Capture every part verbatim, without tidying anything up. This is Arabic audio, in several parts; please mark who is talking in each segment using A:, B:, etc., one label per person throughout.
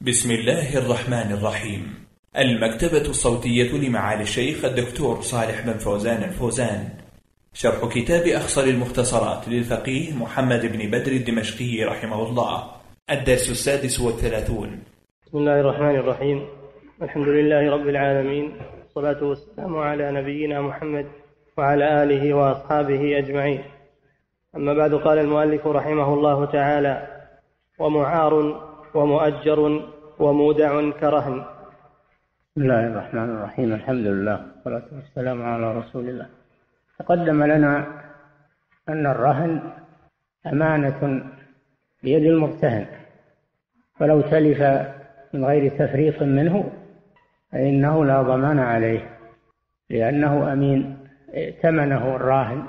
A: بسم الله الرحمن الرحيم. المكتبة الصوتية لمعالي الشيخ الدكتور صالح بن فوزان الفوزان، شرح كتاب أخصر المختصرات للفقيه محمد بن بدر الدمشقي رحمه الله، الدرس السادس والثلاثون.
B: بسم الله الرحمن الرحيم. الحمد لله رب العالمين، والصلاة والسلام على نبينا محمد وعلى آله وأصحابه أجمعين. أما بعد، قال المؤلف رحمه الله تعالى: ومعار ومؤجر ومودع كرهن.
C: بسم الله الرحمن الرحيم. الحمد لله والصلاة والسلام على رسول الله. تقدم لنا أن الرهن أمانة بيد المرتهن، فلو تلف من غير تفريط منه فإنه لا ضمان عليه، لأنه أمين ائتمنه الراهن.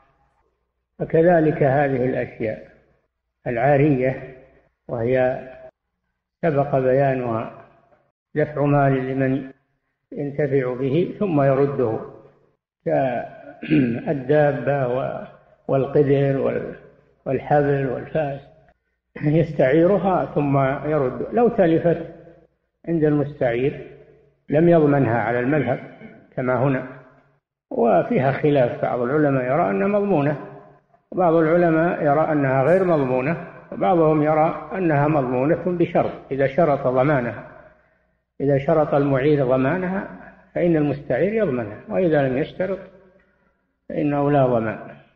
C: فكذلك هذه الأشياء العارية، وهي سبق بيانها دفع مال لمن ينتفع به ثم يرده، كالدابة والقدر والحبل والفاس، يستعيرها ثم يرد. لو تلفت عند المستعير لم يضمنها على المذهب كما هنا، وفيها خلاف. بعض العلماء يرى أنها مضمونة، وبعض العلماء يرى أنها غير مضمونة، وبعضهم يرى أنها مضمونة بشرط: إذا شرط ضمانها، إذا شرط المعير ضمانها فإن المستعير يضمنها، وإذا لم يشترط فإنه لا ضمان.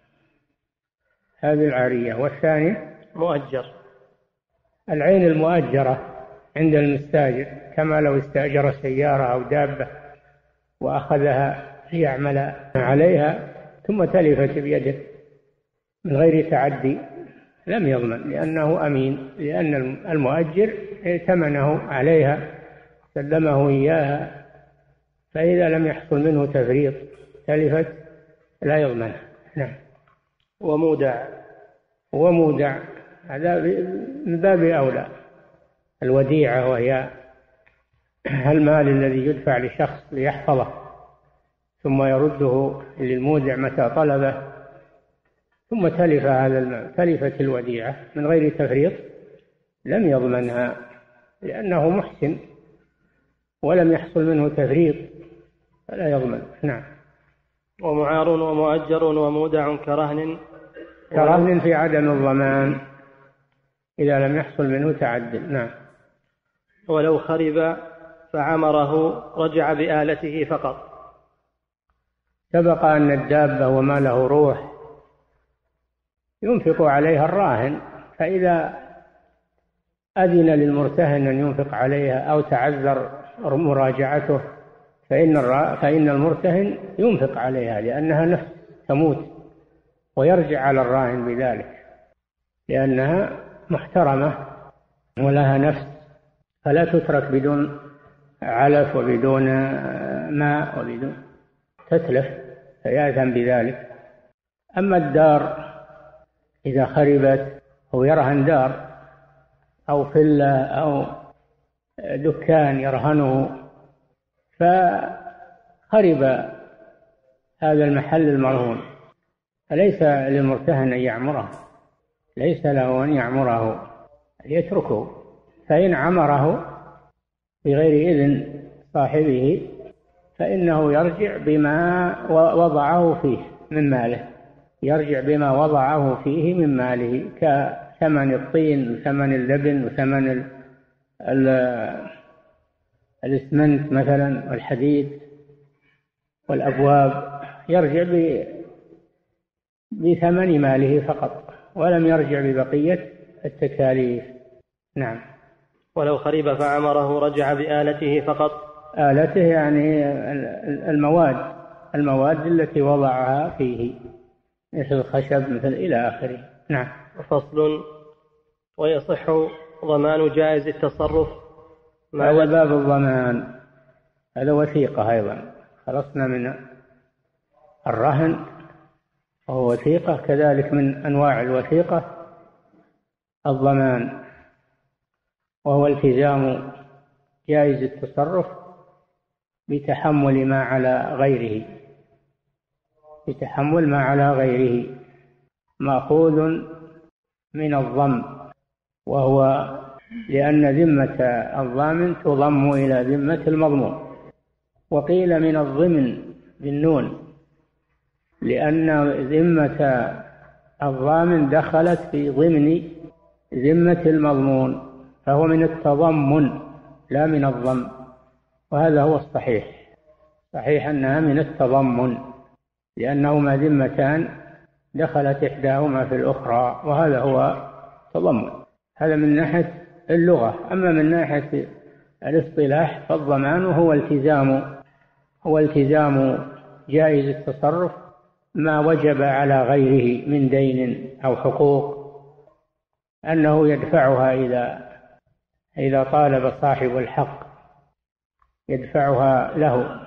C: هذه العارية. والثاني
B: مؤجر،
C: العين المؤجرة عند المستاجر، كما لو استأجر سيارة أو دابة وأخذها ليعمل عليها ثم تلفت بيده من غير تعدي، لم يضمن، لأنه أمين، لأن المؤجر ائتمنه عليها سلمه إياها، فإذا لم يحصل منه تفريط تلفت لا يضمنها. نعم.
B: ومودع،
C: ومودع هذا من باب أولى. الوديعة وهي المال الذي يدفع لشخص ليحفظه ثم يرده للمودع متى طلبه، ثم تلف هذا المال، تلفت الوديعة من غير تفريط، لم يضمنها لأنه محسن ولم يحصل منه تفريط، فلا يضمن. نعم.
B: ومعار ومؤجر ومودع كرهن،
C: كرهن في عدم الضمان إذا لم يحصل منه تعدل. نعم.
B: ولو خرب فعمره رجع بآلته فقط.
C: سبق أن الدابة وما له روح ينفق عليها الراهن، فإذا أذن للمرتهن أن ينفق عليها أو تعذر مراجعته فإن فإن المرتهن ينفق عليها، لأنها نفس تموت، ويرجع على الراهن بذلك، لأنها محترمة ولها نفس، فلا تترك بدون علف وبدون ماء وبدون تتلف، فيأثم بذلك. أما الدار إذا خربت، هو يرهن دار أو فلة أو دكان يرهنه، فخرب هذا المحل المرهون، فليس للمرتهن أن يعمره، ليس له أن يعمره، يتركه. فإن عمره بغير إذن صاحبه فإنه يرجع بما وضعه فيه من ماله، يرجع بما وضعه فيه من ماله، كثمن الطين وثمن اللبن وثمن ال ال الإسمنت مثلا والحديد والأبواب، يرجع بثمن ماله فقط، ولم يرجع ببقية التكاليف. نعم.
B: ولو خرب فعمره رجع بآلته فقط.
C: آلته يعني المواد المواد التي وضعها فيه، مثل الخشب مثل إلى آخره. نعم.
B: فصل: ويصح ضمان جائز التصرف.
C: هذا باب الضمان، هذا وثيقة أيضا. خلصنا من الرهن وهو وثيقة، كذلك من أنواع الوثيقة الضمان، وهو التزام جائز التصرف بتحمل ما على غيره، بتحمل ما على غيره، مأخوذ من الضم، وهو لأن ذمة الضامن تضم إلى ذمة المضمون. وقيل من الضمن بالنون لأن ذمة الضامن دخلت في ضمن ذمة المضمون، فهو من التضمن لا من الضم، وهذا هو الصحيح. صحيح أنها من التضمن لأنهما ذمتان دخلت إحداهما في الأخرى، وهذا هو تضمن. هذا من ناحية اللغة. أما من ناحية الاصطلاح فالضمان هو التزام هو التزام جائز التصرف ما وجب على غيره من دين أو حقوق، أنه يدفعها إذا إذا طالب صاحب الحق يدفعها له،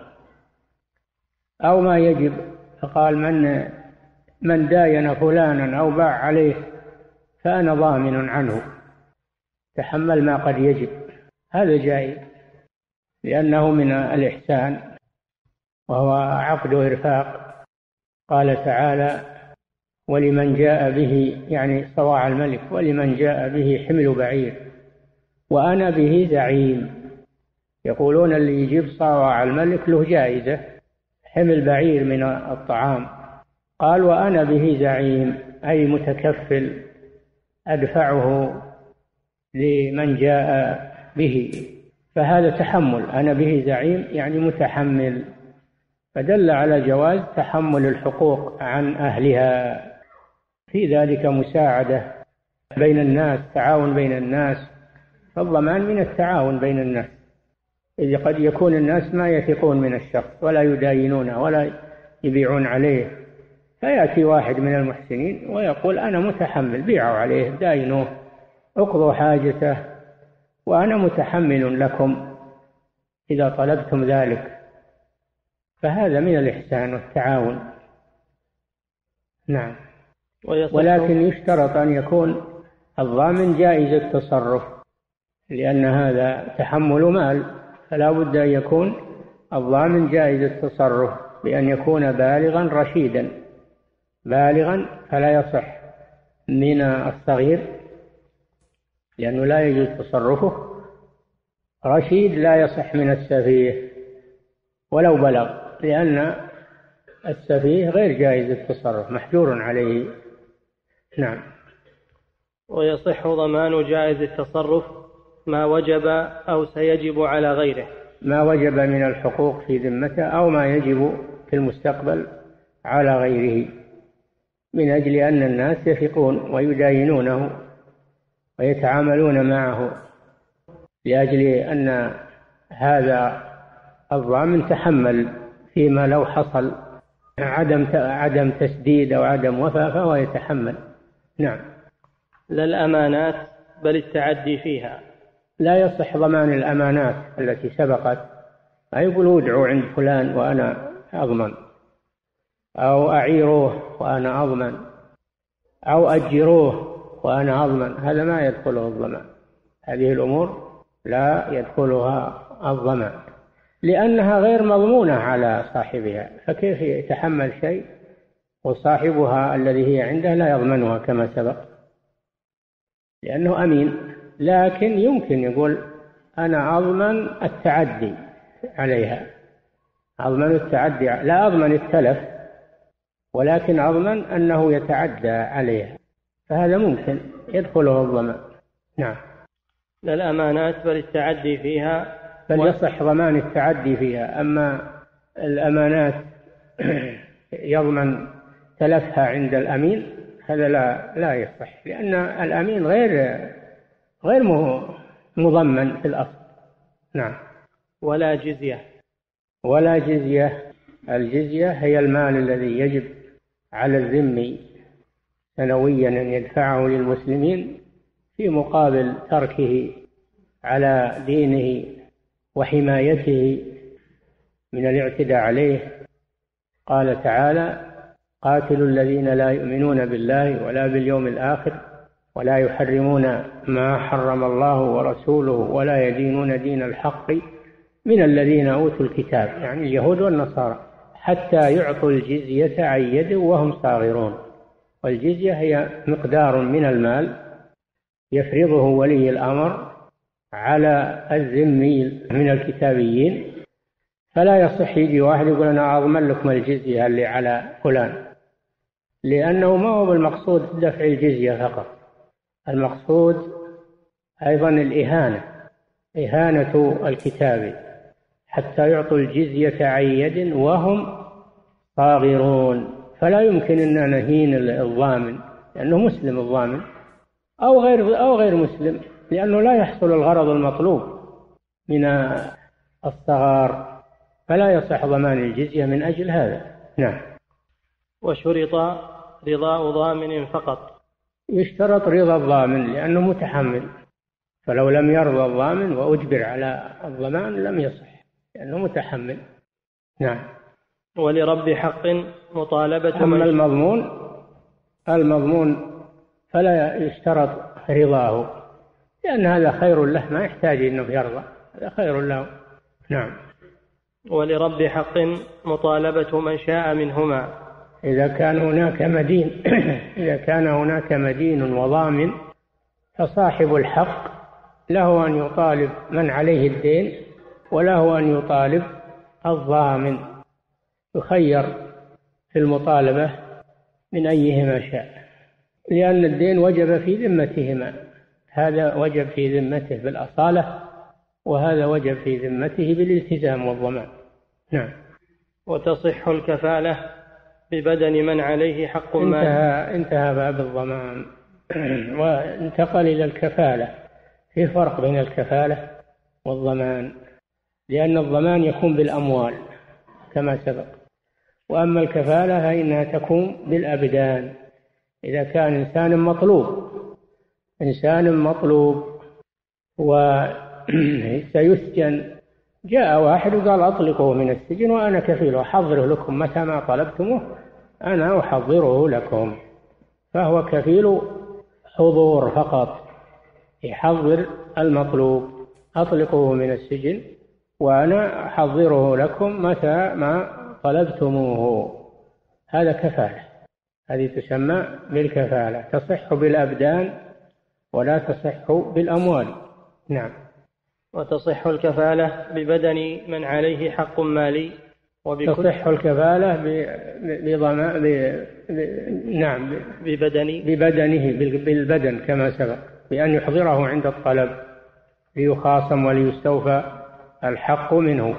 C: أو ما يجب. فقال من من داين فلانا أو باع عليه فأنا ضامن عنه، تحمل ما قد يجب. هذا جائز لأنه من الإحسان وهو عقد إرفاق. قال تعالى: ولمن جاء به، يعني صواع الملك، ولمن جاء به حمل بعير وأنا به زعيم. يقولون اللي يجيب صواع الملك له جائزة، حمل بعير من الطعام. قال: وأنا به زعيم، أي متكفل أدفعه لمن جاء به. فهذا تحمل، أنا به زعيم يعني متحمل، فدل على جواز تحمل الحقوق عن أهلها. في ذلك مساعدة بين الناس، تعاون بين الناس. فالضمان من التعاون بين الناس، إذ قد يكون الناس ما يثقون من الشخص ولا يداينونه ولا يبيعون عليه، فيأتي واحد من المحسنين ويقول: أنا متحمل، بيعوا عليه، داينوه، اقضوا حاجته، وأنا متحمل لكم إذا طلبتم ذلك. فهذا من الإحسان والتعاون. نعم. ولكن يشترط أن يكون الضامن جائز التصرف، لأن هذا تحمل مال، فلا بد أن يكون الضامن جائز التصرف بأن يكون بالغا رشيدا. بالغا فلا يصح من الصغير لأنه لا يجوز تصرفه، رشيد لا يصح من السفيه ولو بلغ، لأن السفيه غير جائز التصرف، محجور عليه. نعم.
B: ويصح ضمان جائز التصرف ما وجب أو سيجب على غيره،
C: ما وجب من الحقوق في ذمته أو ما يجب في المستقبل على غيره، من أجل أن الناس يثقون ويداينونه ويتعاملون معه، لأجل أن هذا الضامن تحمل فيما لو حصل عدم عدم تسديد أو عدم وفاء فهو يتحمل. نعم.
B: لا الأمانات بل التعدي فيها.
C: لا يصح ضمان الأمانات التي سبقت، لا يقول ادعوا عند فلان وأنا أضمن، أو أعيروه وأنا أضمن، أو أجروه وأنا أضمن، هذا ما يدخله الضمان. هذه الأمور لا يدخلها الضمان لأنها غير مضمونة على صاحبها، فكيف يتحمل شيء وصاحبها الذي هي عنده لا يضمنها كما سبق، لأنه أمين. لكن يمكن يقول أنا أضمن التعدي عليها، أضمن التعدي، لا أضمن التلف ولكن أضمن أنه يتعدى عليها، فهذا ممكن يدخله الضمان. نعم.
B: لا الأمانات بل التعدي فيها،
C: بل يصح ضمان التعدي فيها. أما الأمانات يضمن تلفها عند الأمين، هذا لا لا يصح، لأن الأمين غير غير مضمن في الأصل. نعم.
B: ولا جزية.
C: ولا جزية. الجزية هي المال الذي يجب على الذمي سنويا أن يدفعه للمسلمين في مقابل تركه على دينه وحمايته من الاعتداء عليه. قال تعالى: قاتلوا الذين لا يؤمنون بالله ولا باليوم الآخر ولا يحرمون ما حرم الله ورسوله ولا يدينون دين الحق من الذين أوتوا الكتاب، يعني اليهود والنصارى، حتى يعطوا الجزية عن يد وهم صاغرون. والجزية هي مقدار من المال يفرضه ولي الأمر على الذمي من الكتابيين فلا يصح يجي واحد يقول أنا أضمن لكم الجزية اللي على فلان، لأنه ما هو بالمقصود دفع الجزية فقط، المقصود أيضا الإهانة، إهانة الكتاب حتى يعطوا الجزية عن يد وهم صاغرون. فلا يمكن أن نهين الضامن لأنه مسلم الضامن أو غير أو غير مسلم، لأنه لا يحصل الغرض المطلوب من الصغار، فلا يصح ضمان الجزية من أجل هذا. نعم.
B: وشرط رضاء ضامن فقط.
C: يشترط رضا الضامن لأنه متحمل، فلو لم يرضى الضامن وأجبر على الضمان لم يصح لأنه متحمل. نعم.
B: ولرب حق مطالبة.
C: أما المضمون المضمون فلا يشترط رضاه، لأن هذا خير له، ما يحتاج أنه يرضى، هذا خير له. نعم.
B: ولرب حق مطالبة من شاء منهما.
C: إذا كان هناك مدين إذا كان هناك مدين وضامن فصاحب الحق له أن يطالب من عليه الدين وله أن يطالب الضامن، يخير في المطالبة من أيهما شاء، لأن الدين وجب في ذمتهما، هذا وجب في ذمته بالأصالة وهذا وجب في ذمته بالالتزام والضمان. نعم.
B: وتصح الكفالة ببدن من عليه حق مال.
C: انتهى, انتهى باب الضمان وانتقل إلى الكفالة. في فرق بين الكفالة والضمان، لأن الضمان يكون بالأموال كما سبق، وأما الكفالة فإنها تكون بالأبدان. إذا كان إنسان مطلوب إنسان مطلوب وسيسجن، جاء واحد وقال أطلقه من السجن وأنا كفيل أحضره لكم متى ما طلبتموه، أنا أحضره لكم، فهو كفيل حضور فقط، يحضر المطلوب، أطلقه من السجن وأنا أحضره لكم متى ما طلبتموه، هذا كفالة، هذه تسمى بالكفالة، تصح بالأبدان ولا تصح بالأموال. نعم.
B: وتصح الكفالة ببدن من عليه حق مالي. وبكل
C: تصح الكفالة بضمان ب... ب... نعم
B: ببدن
C: ببدنه بالبدن كما سبق، بأن يحضره عند الطلب ليخاصم وليستوفى الحق منه.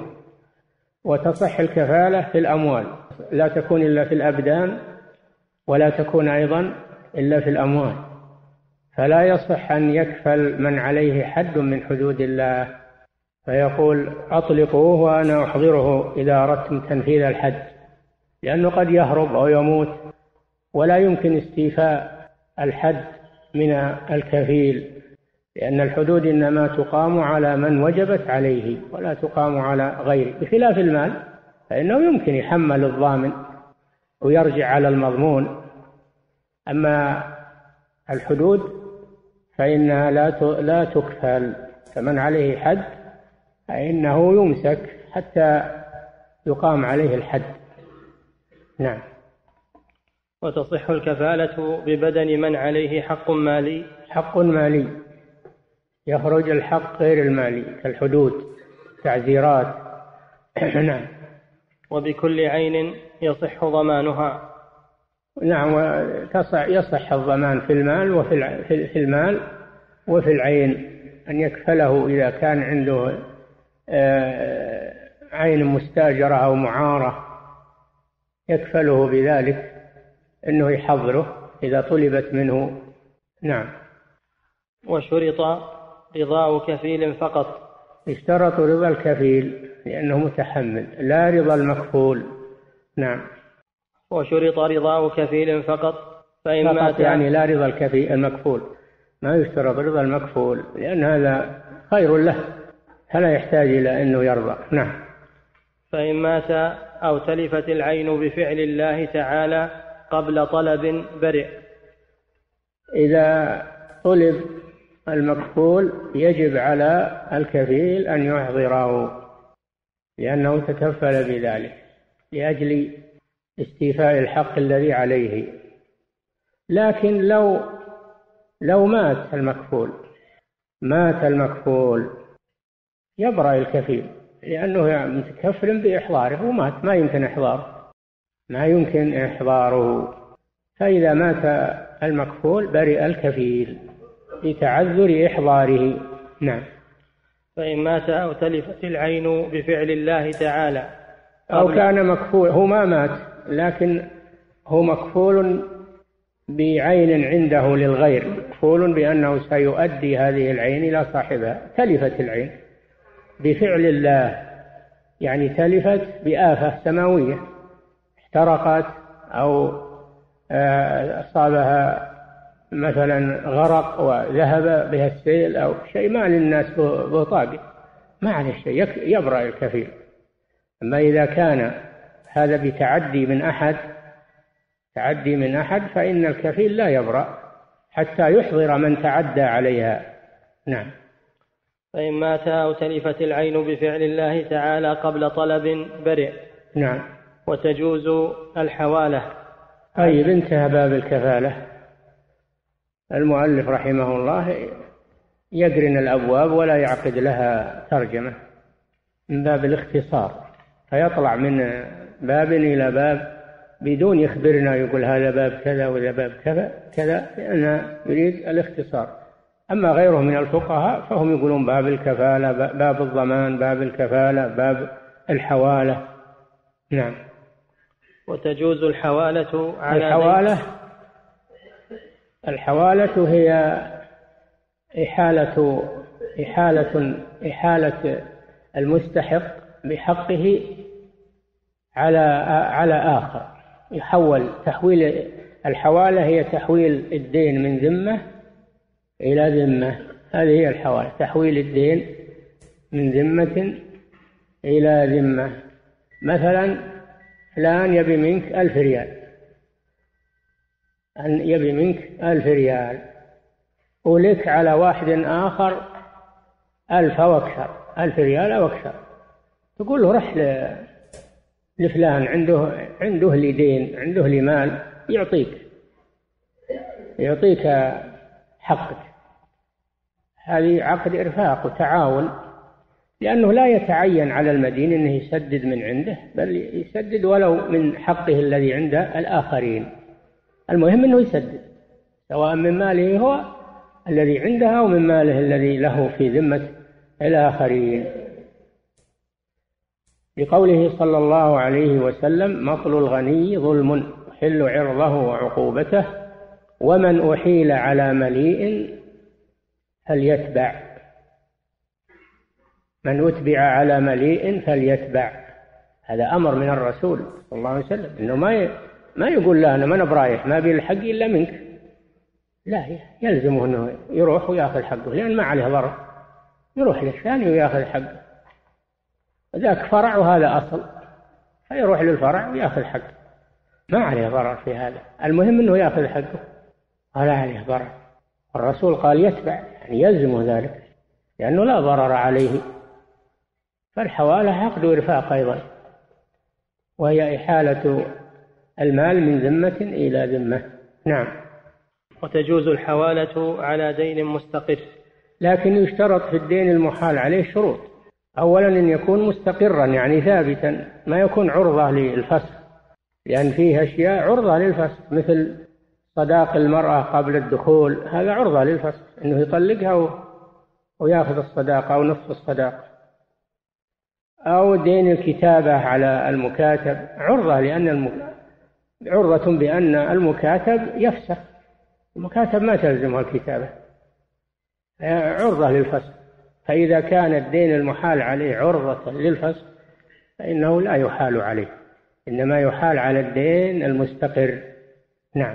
C: وتصح الكفالة في الأموال، لا تكون إلا في الأبدان ولا تكون أيضا إلا في الأموال، فلا يصح أن يكفل من عليه حد من حدود الله فيقول أطلقوه وأنا أحضره إذا أردتم تنفيذ الحد، لأنه قد يهرب أو يموت ولا يمكن استيفاء الحد من الكفيل، لأن الحدود إنما تقام على من وجبت عليه ولا تقام على غيره، بخلاف المال فإنه يمكن يحمل الضامن ويرجع على المضمون. أما الحدود فإنها لا تكفل، فمن عليه حد فإنه يمسك حتى يقام عليه الحد. نعم.
B: وتصح الكفالة ببدن من عليه حق مالي.
C: حق مالي يخرج الحق غير المالي كالحدود تعزيرات. نعم.
B: وبكل عين يصح ضمانها.
C: نعم. يصح الضمان في المال وفي في المال وفي العين، أن يكفله إذا كان عنده عين مستاجرة أو معارة يكفله بذلك أنه يحضره إذا طلبت منه. نعم.
B: وشرط رضاء كفيل فقط.
C: اشترط رضا الكفيل لأنه متحمل، لا رضا المكفول. نعم.
B: وشرط رضاء كفيل فقط، فإن
C: فقط
B: مات
C: يعني لا رضا الكفيل المكفول، ما يشترط رضا المكفول لأن هذا خير له فلا يحتاج إلى أنه يرضى. نعم.
B: فإن مات أو تلفت العين بفعل الله تعالى قبل طلب برئ.
C: إذا طلب المكفول يجب على الكفيل أن يحضره لأنه تكفل بذلك لأجل استيفاء الحق الذي عليه. لكن لو لو مات المكفول مات المكفول يبرأ الكفيل، لأنه متكفل بإحضاره ومات، ما يمكن إحضاره ما يمكن إحضاره فإذا مات المكفول برئ الكفيل لتعذر إحضاره. نعم.
B: فإن مات أو تلفت العين بفعل الله تعالى
C: أو كان مكفول، هو ما مات لكن هو مكفول بعين عنده للغير، مكفول بأنه سيؤدي هذه العين إلى صاحبها، تلفت العين بفعل الله، يعني تلفت بآفة سماوية، احترقت أو أصابها مثلا غرق وذهب بها السيل أو شيء ما للناس بطاقة، ما عليه شيء، يبرأ الكفيل. أما إذا كان هذا بتعدي من أحد تعدي من أحد فإن الكفيل لا يبرأ حتى يحضر من تعدى عليها. نعم.
B: فإن مات أو تلفت العين بفعل الله تعالى قبل طلب برئ.
C: نعم.
B: وتجوز الحوالة.
C: طيب، انتهى باب الكفالة. المؤلف رحمه الله يقرن الأبواب ولا يعقد لها ترجمة من باب الاختصار، فيطلع من باب إلى باب بدون يخبرنا يقول هذا باب كذا وذا باب كذا كذا، لأنه يريد الاختصار. أما غيره من الفقهاء فهم يقولون باب الكفالة، باب الضمان، باب الكفالة، باب الحوالة. نعم.
B: وتجوز الحوالة على
C: الحوالة الحوالة هي إحالة إحالة إحالة المستحق بحقه على على آخر، يحول تحويل. الحوالة هي تحويل الدين من ذمة إلى ذمة، هذه هي الحوالة، تحويل الدين من ذمة إلى ذمة. مثلا فلان يبي منك ألف ريال، أن يبي منك ألف ريال ولك على واحد آخر ألف أو أكثر، ألف ريال أو أكثر، تقول له رح لفلان عنده عنده لي دين، عنده لي مال، يعطيك يعطيك حقك. هذه عقد إرفاق وتعاون، لأنه لا يتعين على المدين أنه يسدد من عنده، بل يسدد ولو من حقه الذي عند الآخرين، المهم أنه يسدد سواء من ماله هو الذي عنده أو من ماله الذي له في ذمة الآخرين. لقوله صلى الله عليه وسلم: مطل الغني ظلم يحل عرضه وعقوبته، ومن أحيل على مليء فليتبع. من أتبع على مليء فليتبع، هذا أمر من الرسول صلى الله عليه وسلم، إنه ما ما يقول لا أنا ما برايح ما بي الحق إلا منك، لا، يلزمه أنه يروح ويأخذ حقه، لأن ما عليه ضرر، يروح للثاني ويأخذ حقه، ذاك فرع وهذا أصل، فيروح للفرع ويأخذ حقه، ما عليه ضرر في هذا، المهم أنه يأخذ حقه ولا عليه ضرر. الرسول قال يتبع، يعني يلزمه ذلك لأنه لا ضرر عليه. فالحوالة عقد إرفاق أيضا، وهي إحالة المال من ذمة إلى ذمة. نعم.
B: وتجوز الحوالة على دين مستقر،
C: لكن يشترط في الدين المحال عليه شروط. أولا أن يكون مستقرا، يعني ثابتا، ما يكون عرضة للفسخ، لأن فيه أشياء عرضة للفسخ، مثل صداق المرأة قبل الدخول، هذا عرضة للفسخ، أنه يطلقها ويأخذ الصداقة أو نصف الصداقة. أو دين الكتابة على المكاتب عرضة، لأن الم... عرضة بأن المكاتب يفسخ، المكاتب ما تلزمه الكتابة، عرضة للفسخ. فإذا كان الدين المحال عليه عرضة للفسخ فإنه لا يحال عليه، إنما يحال على الدين المستقر. نعم.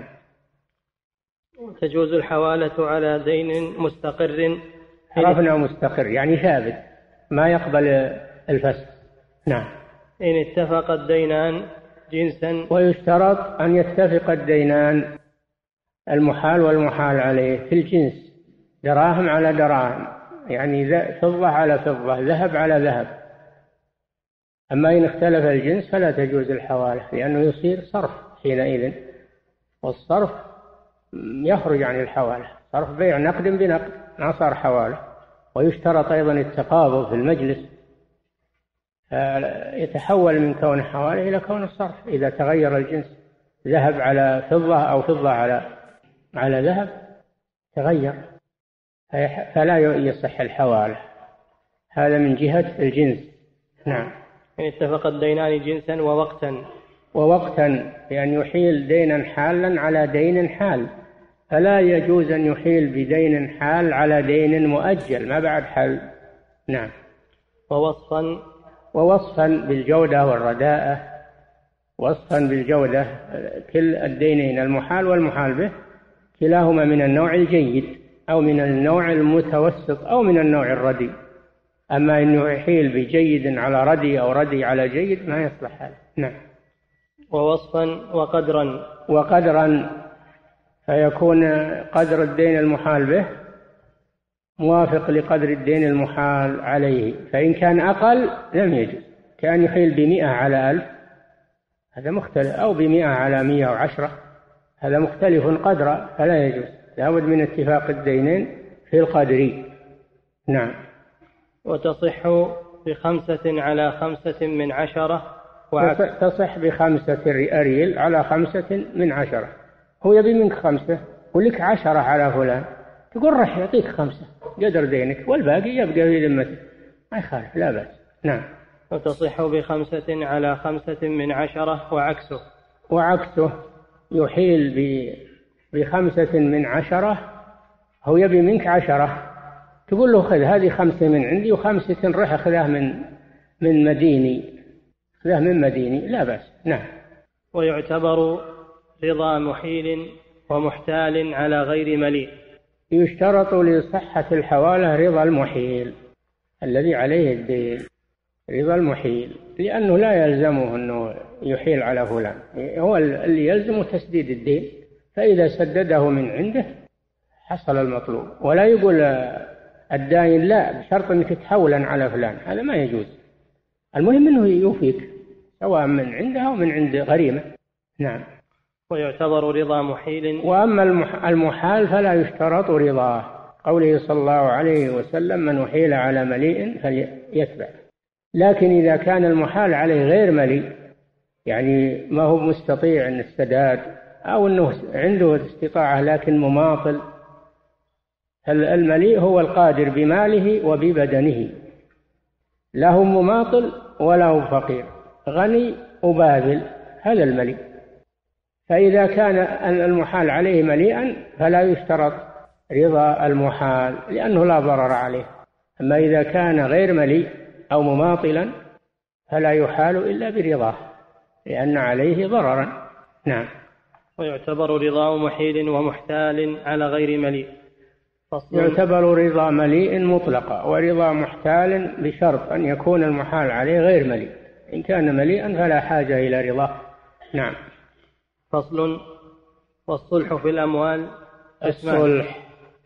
B: تجوز الحوالة على دين مستقر،
C: عرفنا مستقر يعني ثابت ما يقبل الفسخ. نعم.
B: إن اتفق الدينان جنسا،
C: ويشترط أن يتفق الدينان المحال والمحال عليه في الجنس، دراهم على دراهم، يعني فضة على فضة، ذهب على ذهب. أما إن اختلف الجنس فلا تجوز الحوالة، لأنه يصير صرف حينئذ، والصرف يخرج عن الحوالة، صرف بيع نقد بنقد، ما صار حوالة، ويشترط أيضا التقابض في المجلس، يتحول من كون حوالة إلى كون الصرف. إذا تغير الجنس ذهب على فضة أو فضة على على ذهب تغير، فلا يصح الحوالة. هذا من جهة الجنس. نعم.
B: إن اتفق الدينان جنسا ووقتا
C: ووقتا بأن يحيل دينا حالا على دين حال، فلا يجوز أن يحيل بدين حال على دين مؤجل ما بعد حل. نعم.
B: ووصفا
C: ووصفا بالجودة والرداءة، وصفا بالجودة، كل الدينين المحال والمحال به كلاهما من النوع الجيد أو من النوع المتوسط أو من النوع الردي. أما أنه يحيل بجيد على ردي أو ردي على جيد ما يصلح هذا. نعم.
B: ووصفا وقدرا
C: وقدرا، فيكون قدر الدين المحال به موافق لقدر الدين المحال عليه، فإن كان أقل لم يجوز، كان يحيل بمئة على ألف هذا مختلف، أو بمئة على مئة وعشرة هذا مختلف قدرا، فلا يجوز، لابد من اتفاق الدينين في القدر. نعم.
B: وتصح بخمسة على خمسة من عشرة
C: وعكس. تصح بخمسة أريل على خمسة من عشرة. هو يبي منك خمسة ولك عشرة على فلان، تقول رح يعطيك خمسة قدر دينك والباقي يبقى في ذمته، ما يخالف، لا بأس. نعم.
B: وتصح بخمسة على خمسة من عشرة وعكسه.
C: وعكسه يحيل بخمسة من عشرة، هو يبي منك عشرة، تقول له خذ هذه خمسة من عندي وخمسة رح أخذها من من مديني، أخذها من مديني، لا بأس. نعم.
B: ويعتبر رضا محيل ومحتال على غير مليء.
C: يشترط لصحة الحوالة رضا المحيل الذي عليه الدين، رضا المحيل، لأنه لا يلزمه أنه يحيل على فلان، هو اللي يلزمه تسديد الدين، فإذا سدده من عنده حصل المطلوب. ولا يقول الداين لا بشرط أنك تحولا على فلان، هذا ما يجوز، المهم أنه يوفيك سواء من عنده أو من عند غريمه. نعم.
B: ويعتبر رضا محيل.
C: وأما المحال فلا يشترط رضاه، قوله صلى الله عليه وسلم من أحيل على مليء فليتبع. لكن إذا كان المحال عليه غير مليء، يعني ما هو مستطيع أن السداد أو أنه عنده استطاعة لكن مماطل، المليء هو القادر بماله وببدنه، لا هو مماطل ولا هو فقير، غني وباذل، هذا المليء. فإذا كان المحال عليه مليئا فلا يشترط رضا المحال لأنه لا ضرر عليه. أما إذا كان غير مليء أو مماطلا فلا يحال إلا برضاه لأن عليه ضررا. نعم.
B: ويعتبر رضا محيل ومحتال على غير مليء.
C: يعتبر رضا مليء مطلقا ورضا محتال بشرط أن يكون المحال عليه غير مليء، إن كان مليئا فلا حاجة إلى رضاه. نعم.
B: فصل. والصلح في الأموال.
C: الصلح،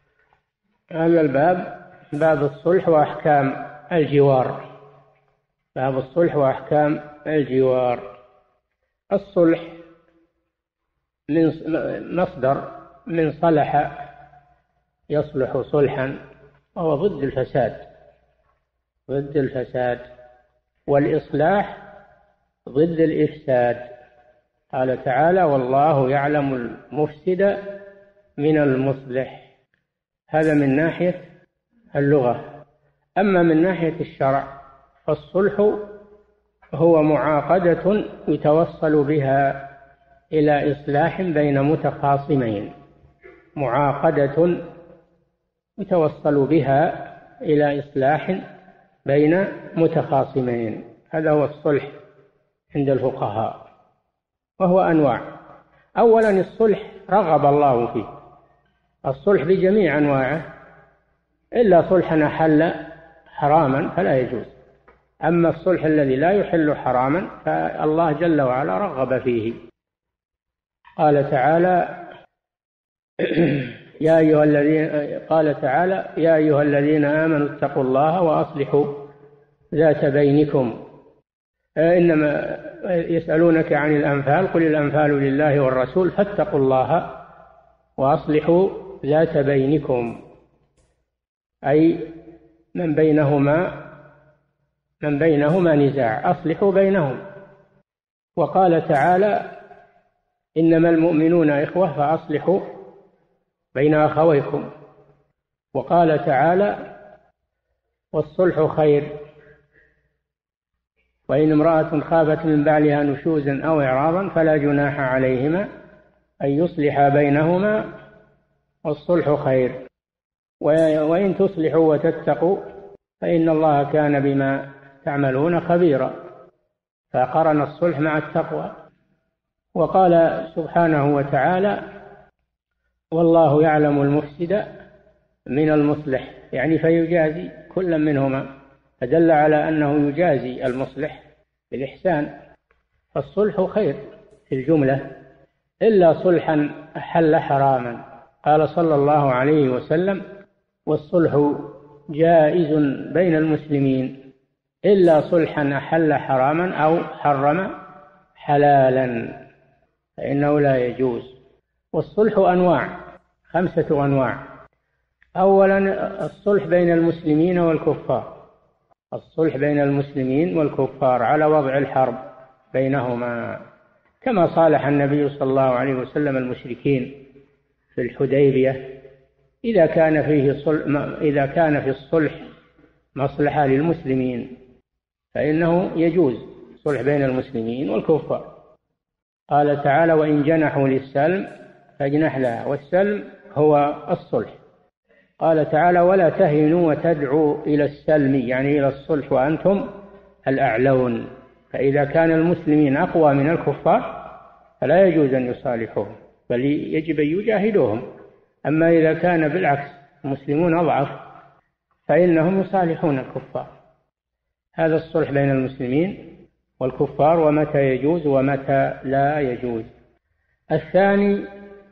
C: هذا الباب باب الصلح وأحكام الجوار، باب الصلح وأحكام الجوار. الصلح من مصدر من صلح يصلح صلحا، وهو ضد الفساد، ضد الفساد، والإصلاح ضد الإفساد. قال تعالى والله يعلم المفسد من المصلح، هذا من ناحية اللغة. أما من ناحية الشرع فالصلح هو معاقدة يتوصل بها إلى إصلاح بين متخاصمين، معاقدة يتوصل بها إلى إصلاح بين متخاصمين، هذا هو الصلح عند الفقهاء، وهو أنواع. أولا الصلح رغب الله فيه، الصلح بجميع أنواعه إلا صلحا أحل حراما فلا يجوز. أما الصلح الذي لا يحل حراما فالله جل وعلا رغب فيه. قال تعالى يا أيها الذين قال تعالى يا أيها الذين آمنوا اتقوا الله وأصلحوا ذات بينكم. إنما يسألونك عن الأنفال قل الأنفال لله والرسول فاتقوا الله وأصلحوا ذات بينكم، أي من بينهما من بينهما نزاع، أصلحوا بينهم. وقال تعالى: إنما المؤمنون إخوة فأصلحوا بين أخويكم. وقال تعالى: والصلح خير، وإن امرأة خافت من بعلها نشوزا أو إعراضا فلا جناح عليهما أن يصلح بينهما، والصلح خير، وإن تصلحوا وتتقوا فإن الله كان بما تعملون خبيرا. فقرن الصلح مع التقوى. وقال سبحانه وتعالى: والله يعلم المفسد من المصلح، يعني فيجازي كل منهما، فدل على أنه يجازي المصلح بالإحسان. فالصلح خير في الجملة، إلا صلحا أحل حراما. قال صلى الله عليه وسلم: والصلح جائز بين المسلمين إلا صلحا أحل حراما أو حرم حلالا فإنه لا يجوز. والصلح أنواع، خمسة أنواع. أولا الصلح بين المسلمين والكفار، الصلح بين المسلمين والكفار على وضع الحرب بينهما، كما صالح النبي صلى الله عليه وسلم المشركين في الحديبية. إذا كان فيه صلح، إذا كان في الصلح مصلحة للمسلمين فإنه يجوز صلح بين المسلمين والكفار. قال تعالى: وإن جنحوا للسلم فاجنح لها، والسلم هو الصلح. قال تعالى: ولا تهنوا وتدعوا إلى السلم، يعني إلى الصلح وأنتم الأعلون. فإذا كان المسلمين أقوى من الكفار فلا يجوز أن يصالحوهم، بل يجب أن يجاهدوهم. أما إذا كان بالعكس المسلمون أضعف فإنهم يصالحون الكفار. هذا الصلح بين المسلمين والكفار، ومتى يجوز ومتى لا يجوز. الثاني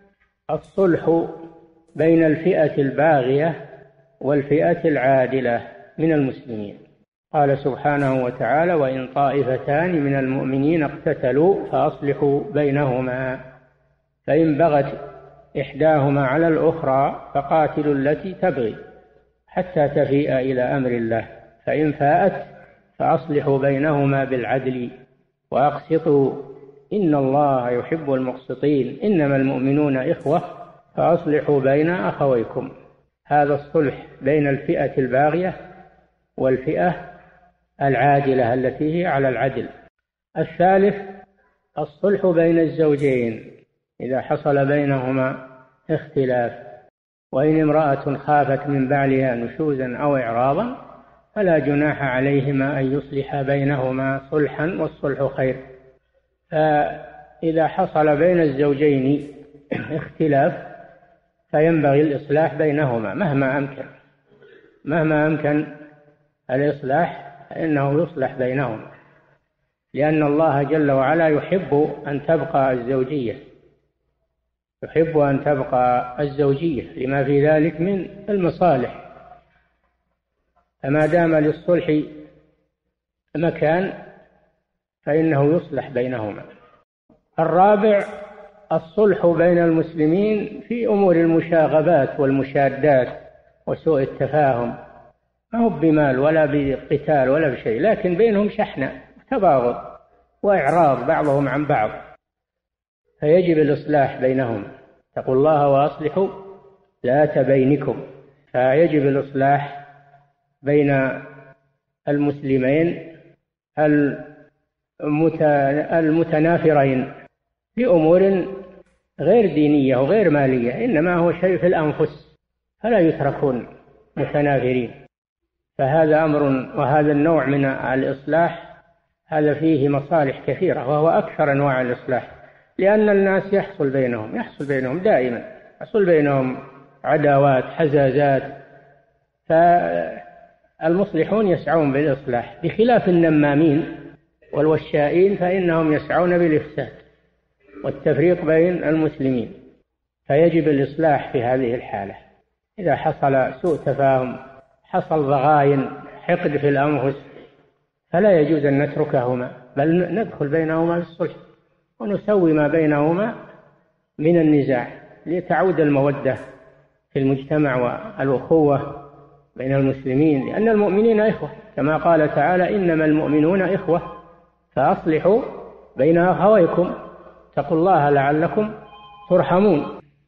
C: الصلح بين الفئة الباغية والفئة العادلة من المسلمين. قال سبحانه وتعالى: وإن طائفتان من المؤمنين اقتتلوا فأصلحوا بينهما، فإن بغت إحداهما على الأخرى فقاتلوا التي تبغي حتى تفيء إلى أمر الله، فإن فاءت فأصلحوا بينهما بالعدل وأقسطوا إن الله يحب المقسطين، إنما المؤمنون إخوة فأصلحوا بين أخويكم. هذا الصلح بين الفئة الباغية والفئة العادلة التي هي على العدل. الثالث الصلح بين الزوجين إذا حصل بينهما اختلاف، وإن امرأة خافت من بعلها نشوزا أو إعراضا فلا جناح عليهما أن يصلح بينهما صلحا، والصلح خير. فإذا حصل بين الزوجين اختلاف فينبغي الإصلاح بينهما مهما أمكن، مهما أمكن الإصلاح فإنه يصلح بينهما، لأن الله جل وعلا يحب أن تبقى الزوجية، يحب أن تبقى الزوجية لما في ذلك من المصالح، فما دام للصلح مكان فإنه يصلح بينهما. الرابع الصلح بين المسلمين في أمور المشاغبات والمشادات وسوء التفاهم، ما هو بمال ولا بقتال ولا بشيء، لكن بينهم شحنة تباغض وإعراض بعضهم عن بعض، فيجب الإصلاح بينهم. اتقوا الله وأصلحوا ذات بينكم، فيجب الإصلاح بين المسلمين المتنافرين في أمور غير دينية وغير مالية، إنما هو شيء في الأنفس فلا يتركون متنافرين. فهذا أمر، وهذا النوع من الإصلاح هذا فيه مصالح كثيرة، وهو أكثر أنواع الإصلاح، لأن الناس يحصل بينهم يحصل بينهم دائما يحصل بينهم عداوات حزازات، فالمصلحون يسعون بالإصلاح، بخلاف النمامين والوشائين فإنهم يسعون بالإفساد والتفريق بين المسلمين. فيجب الإصلاح في هذه الحالة. إذا حصل سوء تفاهم، حصل ضغائن، حقد في الأنفس، فلا يجوز أن نتركهما، بل ندخل بينهما في الصلح ونسوي ما بينهما من النزاع لتعود المودة في المجتمع والأخوة بين المسلمين، لأن المؤمنين إخوة، كما قال تعالى: إنما المؤمنون إخوة فأصلحوا بين أخويكم اتقوا الله لعلكم ترحمون.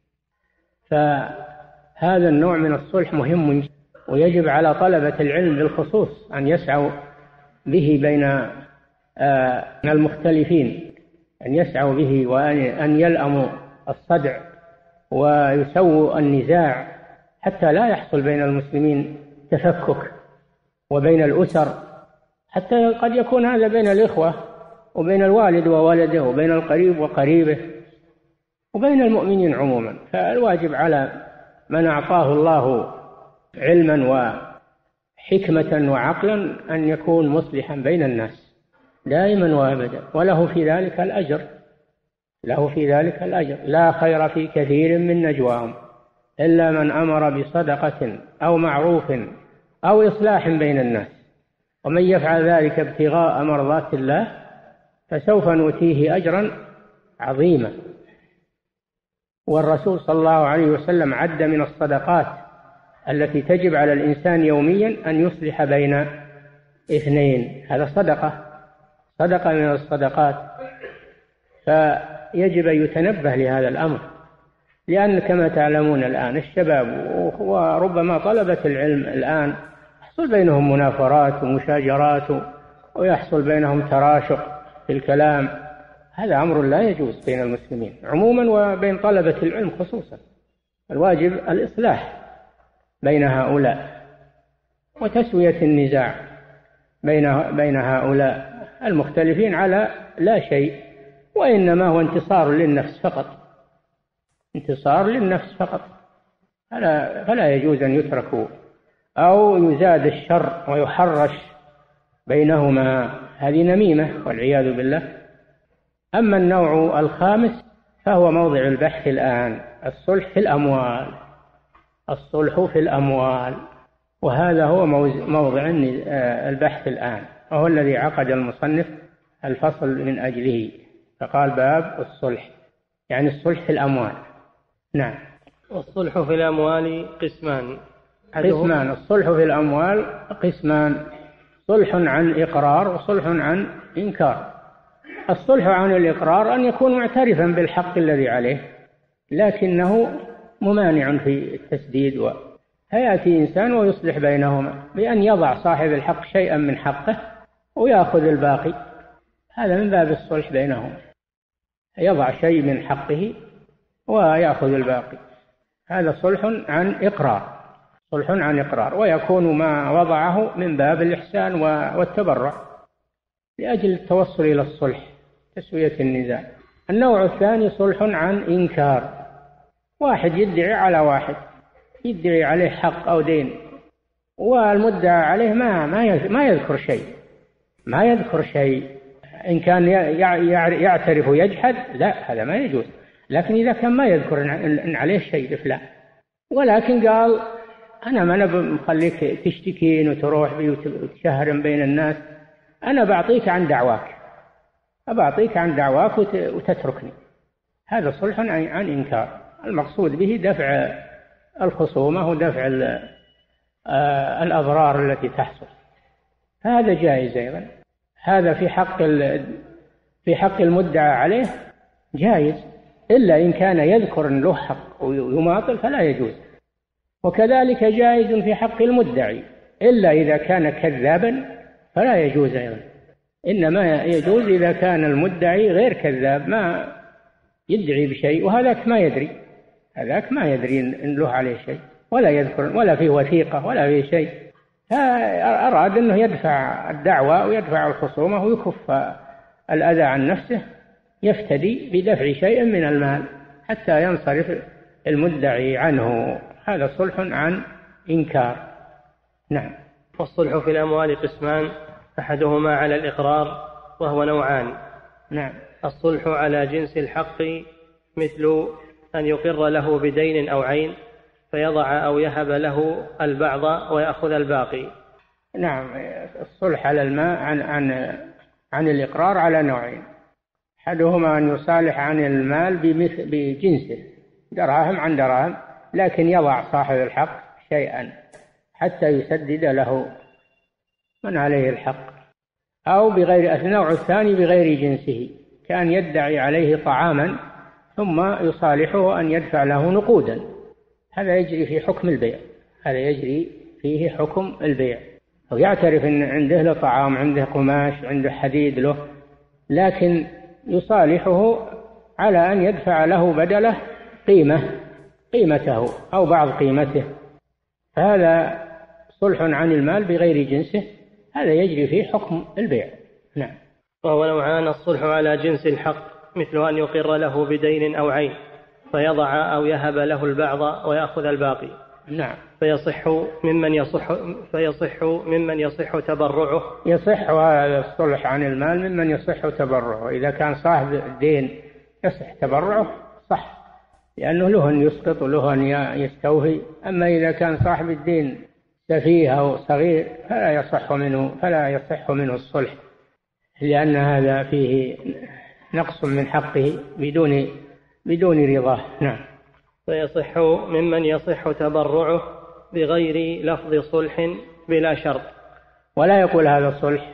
C: فهذا النوع من الصلح مهم، ويجب على طلبة العلم بالخصوص أن يسعوا به بين المختلفين، أن يسعوا به وأن يلأموا الصدع ويسووا النزاع حتى لا يحصل بين المسلمين تفكك، وبين الأسر، حتى قد يكون هذا بين الإخوة وبين الوالد وولده وبين القريب وقريبه وبين المؤمنين عموما. فالواجب على من أعطاه الله علما وحكمة وعقلا أن يكون مصلحا بين الناس دائما وأبدا، وله في ذلك الأجر، له في ذلك الأجر. لا خير في كثير من نجواهم إلا من أمر بصدقة أو معروف أو إصلاح بين الناس، ومن يفعل ذلك ابتغاء مرضات الله فسوف نؤتيه أجرا عظيما. والرسول صلى الله عليه وسلم عد من الصدقات التي تجب على الإنسان يوميا أن يصلح بين اثنين، هذا صدقة صدقة من الصدقات. فيجب أن يتنبه لهذا الأمر، لأن كما تعلمون الآن الشباب وربما طلبة العلم الآن يحصل بينهم منافرات ومشاجرات ويحصل بينهم تراشق في الكلام. هذا أمر لا يجوز بين المسلمين عموما وبين طلبة العلم خصوصا. الواجب الإصلاح بين هؤلاء وتسوية النزاع بين بين هؤلاء المختلفين على لا شيء، وإنما هو انتصار للنفس فقط، انتصار للنفس فقط. فلا, فلا يجوز أن يتركوا أو يزاد الشر ويحرش بينهما، هذه نميمة والعياذ بالله. أما النوع الخامس فهو موضع البحث الآن، الصلح في الأموال، الصلح في الأموال، وهذا هو موضع البحث الآن، وهو الذي عقد المصنف الفصل من أجله، فقال باب الصلح، يعني الصلح في الأموال. نعم.
B: والصلح في الأموال قسمان
C: قسمان الصلح في الأموال قسمان: صلح عن إقرار وصلح عن إنكار. الصلح عن الإقرار أن يكون معترفا بالحق الذي عليه لكنه ممانع في التسديد، فيأتي إنسان ويصلح بينهما بأن يضع صاحب الحق شيئا من حقه ويأخذ الباقي، هذا من باب الصلح بينهما، يضع شيء من حقه ويأخذ الباقي، هذا صلح عن إقرار، صلح عن إقرار، ويكون ما وضعه من باب الإحسان والتبرع لأجل التوصل إلى الصلح، تسوية النزاع. النوع الثاني صلح عن إنكار، واحد يدعي على واحد، يدعي عليه حق أو دين، والمدعى عليه ما ما يذكر شيء ما يذكر شيء إن كان يعترف ويجحد لا، هذا ما يجوز. لكن إذا كان ما يذكر إن عليه شيء فلا، ولكن قال أنا ما أنا بخليك تشتكين وتروح وتشهر بين الناس، أنا بعطيك عن دعواك، أبعطيك عن دعواك وتتركني، هذا صلح عن إنكار. المقصود به دفع الخصومة ودفع الأضرار التي تحصل، هذا جائز أيضا. هذا في حق في حق المدعى عليه جائز، إلا إن كان يذكر أن له حق ويماطل فلا يجوز. وكذلك جائز في حق المدعي، إلا إذا كان كذابا فلا يجوز أيضا، إنما يجوز إذا كان المدعي غير كذاب، ما يدعي بشيء وهذاك ما يدري، هذاك ما يدري إن له عليه شيء ولا يذكر ولا فيه وثيقة ولا فيه شيء، فأراد أنه يدفع الدعوة ويدفع الخصومة ويكف الأذى عن نفسه، يفتدي بدفع شيء من المال حتى ينصرف المدعي عنه، هذا صلح عن إنكار. نعم.
B: والصلح في الأموال قسمان: أحدهما على الإقرار وهو نوعان.
C: نعم.
B: الصلح على جنس الحق مثل أن يقر له بدين أو عين فيضع أو يهب له البعض ويأخذ الباقي.
C: نعم. الصلح على الماء عن عن عن الإقرار على نوعين: أحدهما أن يصالح عن المال بمثل بجنسه، دراهم عن دراهم، لكن يضع صاحب الحق شيئا حتى يسدد له من عليه الحق. أو بغير النوع الثاني بغير جنسه، كان يدعي عليه طعاما ثم يصالحه أن يدفع له نقودا، هذا يجري في حكم البيع، هذا يجري فيه حكم البيع. أو يعترف أن عنده له طعام، عنده قماش، عنده حديد له، لكن يصالحه على أن يدفع له بدله قيمة قيمته أو بعض قيمته، فهذا صلح عن المال بغير جنسه، هذا يجري فيه حكم البيع. نعم.
B: وهو نوعان: الصلح على جنس الحق مثل أن يقر له بدين أو عين فيضع أو يهب له البعض ويأخذ الباقي.
C: نعم.
B: فيصح ممن يصح فيصح ممن يصح تبرعه.
C: يصح هذا الصلح عن المال ممن يصح تبرعه، إذا كان صاحب الدين يصح تبرعه صح، لأنه له أن يسقط وله أن يستوفي. أما إذا كان صاحب الدين سفيه أو صغير فلا يصح منه فلا يصح منه الصلح، لأن هذا فيه نقص من حقه بدون بدون رضاه. نعم.
B: فيصح ممن يصح تبرعه بغير لفظ صلح بلا شرط.
C: ولا يقول هذا صلح،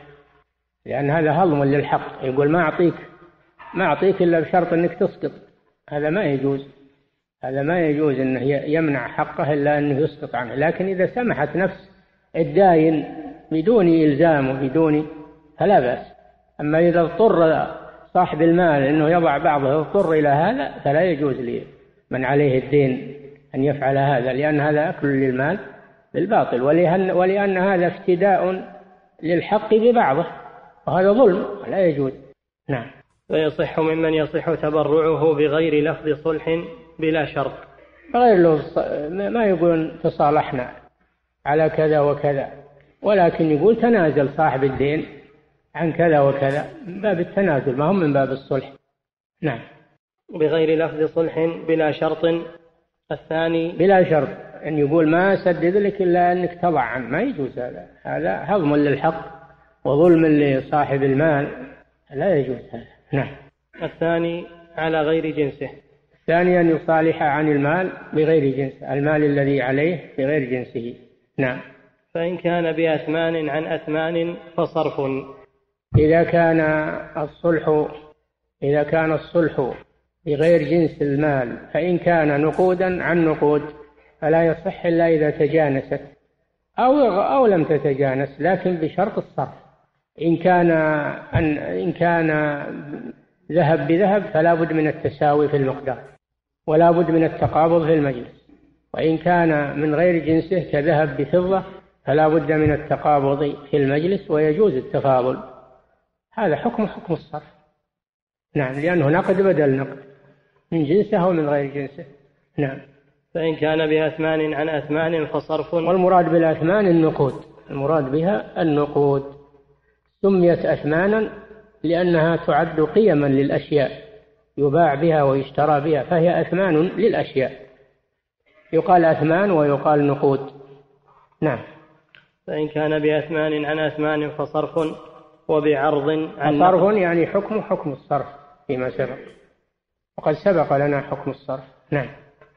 C: لأن هذا هضم للحق، يقول ما أعطيك ما أعطيك إلا بشرط أنك تسقط، هذا ما يجوز، هذا ما يجوز أنه يمنع حقه إلا أنه يسقط عنه. لكن إذا سمحت نفس الداين بدون إلزام وبدون فلا بأس. أما إذا اضطر صاحب المال أنه يضع بعضه اضطر إلى هذا فلا يجوز لمن عليه الدين أن يفعل هذا، لأن هذا أكل للمال بالباطل، ولأن, ولأن هذا افتداء للحق ببعضه، وهذا ظلم لا يجوز. نعم.
B: فيصح ممن يصح تبرعه بغير لفظ صلح بلا شرط.
C: غير لفظ، ما يقول تصالحنا على كذا وكذا، ولكن يقول تنازل صاحب الدين عن كذا وكذا، من باب التنازل ما هم من باب الصلح. نعم.
B: بغير لفظ صلح بلا شرط. الثاني
C: بلا شرط، أن يقول ما أسدد لك إلا أنك تضع عنه، ما يجوز هذا، هذا هضم للحق وظلم لصاحب المال، لا يجوز هذا. نعم.
B: الثاني على غير جنسه.
C: الثاني أن يصالح عن المال بغير جنسه، المال الذي عليه بغير جنسه. نعم.
B: فإن كان بأثمان عن أثمان فصرف.
C: إذا كان الصلح إذا كان الصلح بغير جنس المال، فإن كان نقودا عن نقود فلا يصح إلا إذا تجانست أو أو لم تتجانس، لكن بشرط الصرف. إن كان أن إن كان ذهب بذهب فلا بد من التساوي في المقدار ولا بد من التقابض في المجلس، وإن كان من غير جنسه كذهب بفضة فلا بد من التقابض في المجلس ويجوز التفاضل. هذا حكم حكم الصرف. نعم، لأنه نقد بدل نقد من جنسه أو من غير جنسه. نعم.
B: فإن كان بأثمان عن أثمان فصرف.
C: والمراد بالأثمان النقود، المراد بها النقود. سميت أثمانا لأنها تعد قيما للأشياء يباع بها ويشترى بها، فهي أثمان للأشياء، يقال أثمان ويقال نقود. نعم.
B: فإن كان بأثمان عن أثمان فصرف وبعرض عن
C: صرف، يعني حكم حكم الصرف فيما سبق، وقد سبق لنا حكم الصرف. نعم.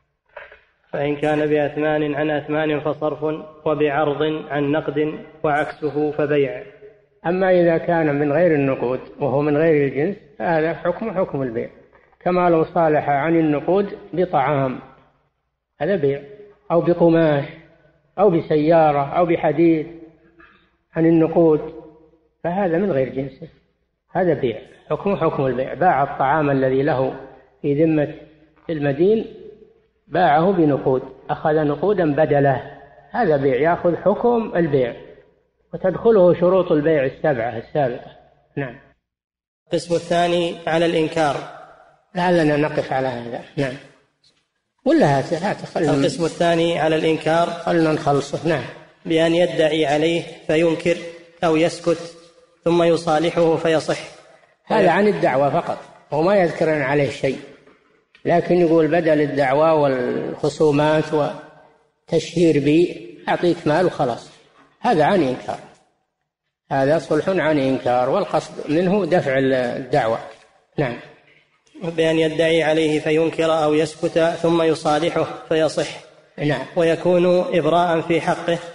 B: فإن كان بأثمان عن أثمان فصرف وبعرض عن نقد وعكسه فبيع.
C: أما إذا كان من غير النقود وهو من غير الجنس فهذا حكم حكم البيع، كما لو صالح عن النقود بطعام هذا بيع، أو بقماش أو بسيارة أو بحديد عن النقود، فهذا من غير جنسه، هذا بيع، حكم حكم البيع. باع الطعام الذي له في ذمة المدين باعه بنقود، أخذ نقودا بدله، هذا بيع، يأخذ حكم البيع وتدخله شروط البيع السبعة السابقة. نعم.
B: القسم الثاني على الإنكار.
C: لعلنا نقف على هذا. نعم. ولا هات هات خلنا.
B: القسم الثاني على الإنكار.
C: خلنا نخلصه. نعم.
B: بأن يدعي عليه فينكر أو يسكت ثم يصالحه فيصح.
C: هذا عن الدعوة فقط، وما يذكرن عليه شيء، لكن يقول بدل الدعوة والخصومات وتشهير بي أعطيك مال وخلاص، هذا عن إنكار، هذا صلح عن إنكار، والقصد منه دفع الدعوة. نعم.
B: بأن يدعي عليه فينكر أو يسكت ثم يصالحه فيصح.
C: نعم.
B: ويكون إبراء في حقه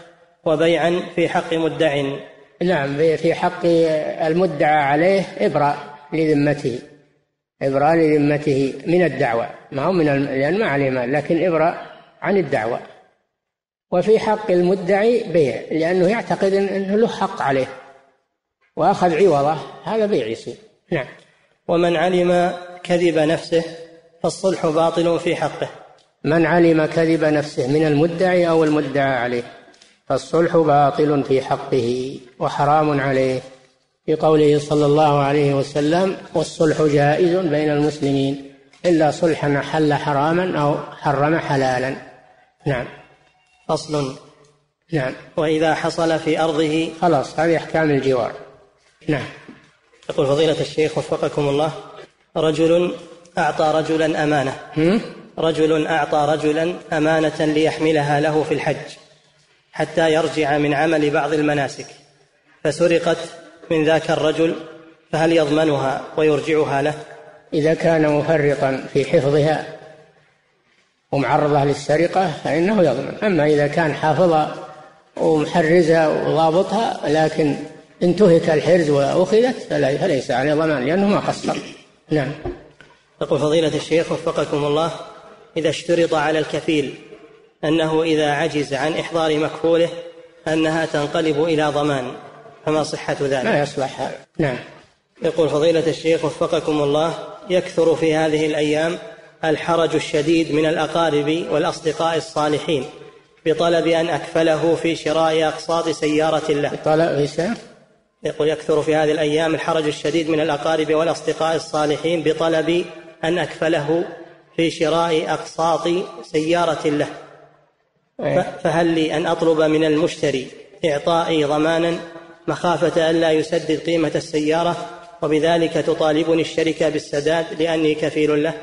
B: وبيعا في حق مدع.
C: نعم، في حق المدعى عليه إبراء لذمته، إبراء لذمته من الدعوة، ما هو من الم... لأن ما عليه مال، لكن إبراء عن الدعوة. وفي حق المدعي بيع، لأنه يعتقد أنه له حق عليه وأخذ عوضه، هذا بيع يصير. نعم.
B: ومن علم كذب نفسه فالصلح باطل في حقه.
C: من علم كذب نفسه من المدعي أو المدعى عليه فالصلح باطل في حقه وحرام عليه، في قوله صلى الله عليه وسلم: والصلح جائز بين المسلمين إلا صلحا حل حراما أو حرم حلالا. نعم.
B: فصل.
C: نعم.
B: وإذا حصل في أرضه.
C: خلاص، هذه أحكام الجوار. نعم.
B: يقول فضيلة الشيخ وفقكم الله: رجل أعطى رجلا أمانة رجل أعطى رجلا أمانة ليحملها له في الحج حتى يرجع من عمل بعض المناسك، فسرقت من ذاك الرجل، فهل يضمنها ويرجعها له؟
C: إذا كان مفرطا في حفظها ومعرضة للسرقة فإنه يضمن. أما إذا كان حافظها ومحرزها وضابطها لكن انتهك الحرز وأخذت فليس عليه ضمان، لأنه ما قصر. نعم.
B: يقول فضيلة الشيخ وفقكم الله: إذا اشترط على الكفيل أنه إذا عجز عن إحضار مكفوله أنها تنقلب إلى ضمان، فما صحة ذلك؟
C: ما يصلح هذا. نعم.
B: يقول فضيلة الشيخ وفقكم الله: يكثر في هذه الأيام الحرج الشديد من الأقارب والأصدقاء الصالحين بطلب أن أكفله في شراء أقساط سيارة له.
C: بطلب
B: يقول يكثر في هذه الأيام الحرج الشديد من الأقارب والأصدقاء الصالحين بطلب أن أكفله في شراء أقساط سيارة له، فهل لي أن أطلب من المشتري إعطائي ضمانا مخافة ألا يسدد قيمة السيارة وبذلك تطالبني الشركة بالسداد لأني كفيل له؟